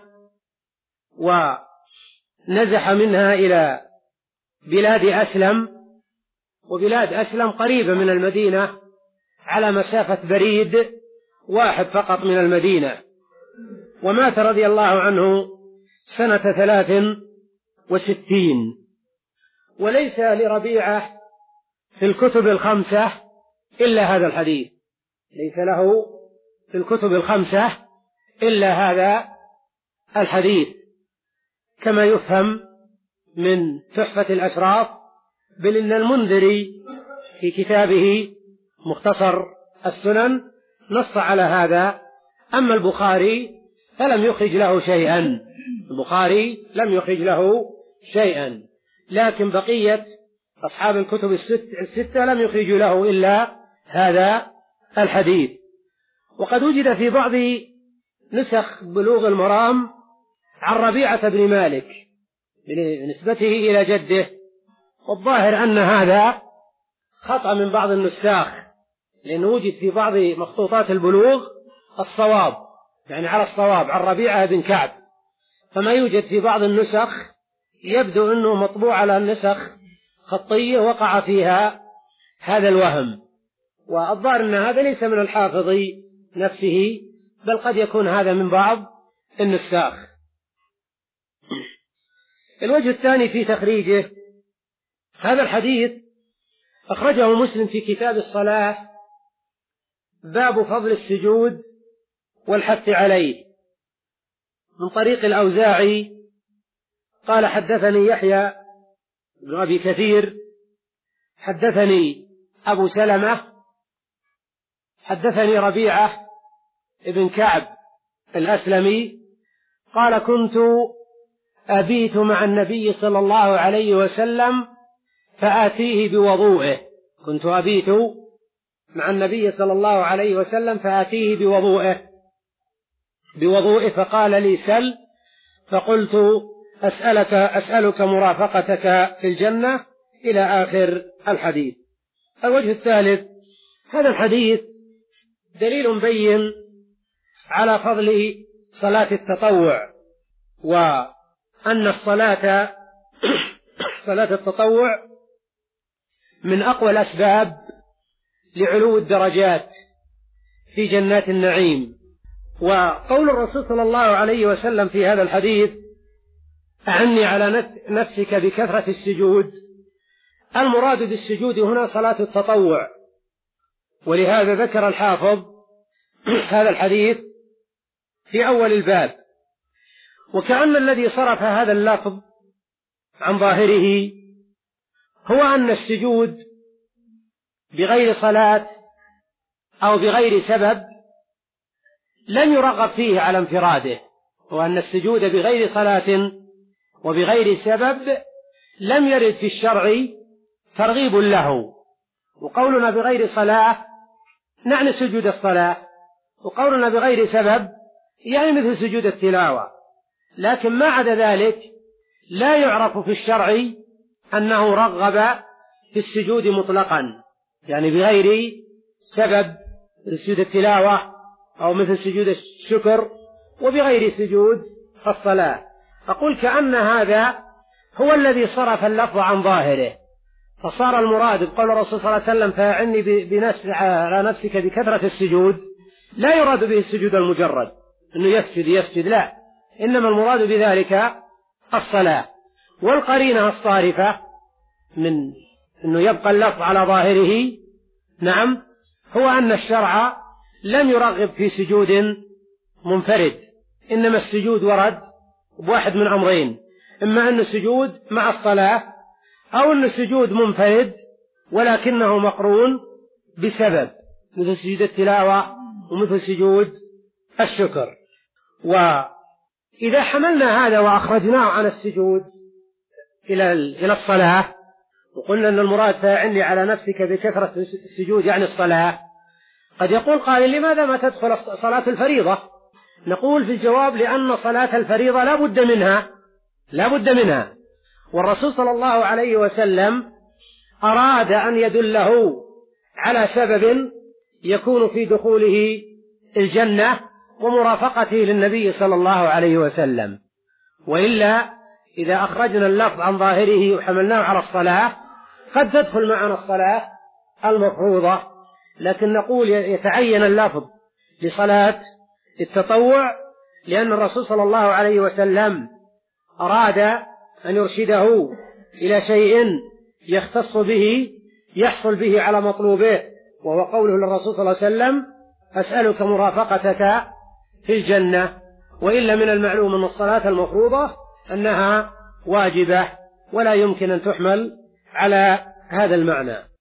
S1: ونزح منها إلى بلاد أسلم، وبلاد أسلم قريبة من المدينة على مسافة بريد، واحد فقط من المدينة، ومات رضي الله عنه سنة ثلاث وستين. وليس لربيعة في الكتب الخمسة إلا هذا الحديث، ليس له في الكتب الخمسة إلا هذا الحديث، كما يفهم من تحفة الأشراف، بل إن المنذري في كتابه مختصر السنن نص على هذا. أما البخاري فلم يخرج له شيئا، البخاري لم يخرج له شيئا، لكن بقية أصحاب الكتب الستة لم يخرجوا له إلا هذا الحديث. وقد وجد في بعض نسخ بلوغ المرام عن ربيعة بن مالك بنسبته إلى جده، والظاهر أن هذا خطأ من بعض النساخ، لأنه وجد في بعض مخطوطات البلوغ الصواب، يعني على الصواب عن ربيعة بن كعب، فما يوجد في بعض النسخ يبدو أنه مطبوع على النسخ خطية وقع فيها هذا الوهم. والظاهر أن هذا ليس من الحافظ نفسه، بل قد يكون هذا من بعض النساخ. الوجه الثاني في تخريجه، هذا الحديث أخرجه مسلم في كتاب الصلاة باب فضل السجود والحث عليه، من طريق الأوزاعي قال حدثني يحيى بن أبي كثير حدثني أبو سلمة حدثني ربيعة ابن كعب الأسلمي قال كنت أبيت مع النبي صلى الله عليه وسلم فآتيه بوضوئه كنت أبيت مع النبي صلى الله عليه وسلم فآتيه بوضوئه بوضوئه فقال لي سل، فقلت أسألك أسألك مرافقتك في الجنة إلى آخر الحديث. الوجه الثالث، هذا الحديث دليل بين على فضل صلاة التطوع، وأن الصلاة صلاة التطوع من أقوى الأسباب لعلو الدرجات في جنات النعيم. وقول الرسول صلى الله عليه وسلم في هذا الحديث أعني على نفسك بكثرة السجود، المراد بالسجود هنا صلاة التطوع، ولهذا ذكر الحافظ هذا الحديث في أول الباب. وكأن الذي صرف هذا اللفظ عن ظاهره هو أن السجود بغير صلاة أو بغير سبب لن يرغب فيه على انفراده، وأن السجود بغير صلاة وبغير سبب لم يرد في الشرع ترغيب له. وقولنا بغير صلاة نعني سجود الصلاة، وقولنا بغير سبب يعني مثل سجود التلاوة، لكن ما عدا ذلك لا يعرف في الشرع أنه رغب في السجود مطلقا، يعني بغير سبب مثل سجود التلاوة أو مثل سجود الشكر، وبغير سجود الصلاة. أقول كأن هذا هو الذي صرف اللفظ عن ظاهره، فصار المراد بقول الرسول صلى الله عليه وسلم فأعني بنفس على نفسك بكثرة السجود لا يراد به السجود المجرد أنه يسجد يسجد، لا، إنما المراد بذلك الصلاة. والقرينة الصارفة من أنه يبقى اللفظ على ظاهره نعم هو أن الشرع لم يرغب في سجود منفرد، إنما السجود ورد بواحد من أمرين، إما أن السجود مع الصلاة أو أن السجود منفرد ولكنه مقرون بسبب، مثل سجود التلاوة ومثل سجود الشكر. وإذا حملنا هذا وأخرجناه عن السجود إلى إلى الصلاة وقلنا أن المراد فأعني على نفسك بكثرة السجود يعني الصلاة، قد يقول قائل لماذا ما تدخل صلاة الفريضة؟ نقول في الجواب لأن صلاة الفريضة لا بد منها لا بد منها والرسول صلى الله عليه وسلم أراد أن يدله على سبب يكون في دخوله الجنة ومرافقته للنبي صلى الله عليه وسلم. وإلا إذا أخرجنا اللفظ عن ظاهره وحملناه على الصلاة قد تدخل معنا الصلاة المفروضة، لكن نقول يتعين اللفظ لصلاة التطوع، لأن الرسول صلى الله عليه وسلم أراد أن يرشده إلى شيء يختص به يحصل به على مطلوبه، وهو قوله للرسول صلى الله عليه وسلم: أسألك مرافقتك في الجنة. وإلا من المعلوم أن الصلاة المفروضة أنها واجبة ولا يمكن أن تحمل على هذا المعنى.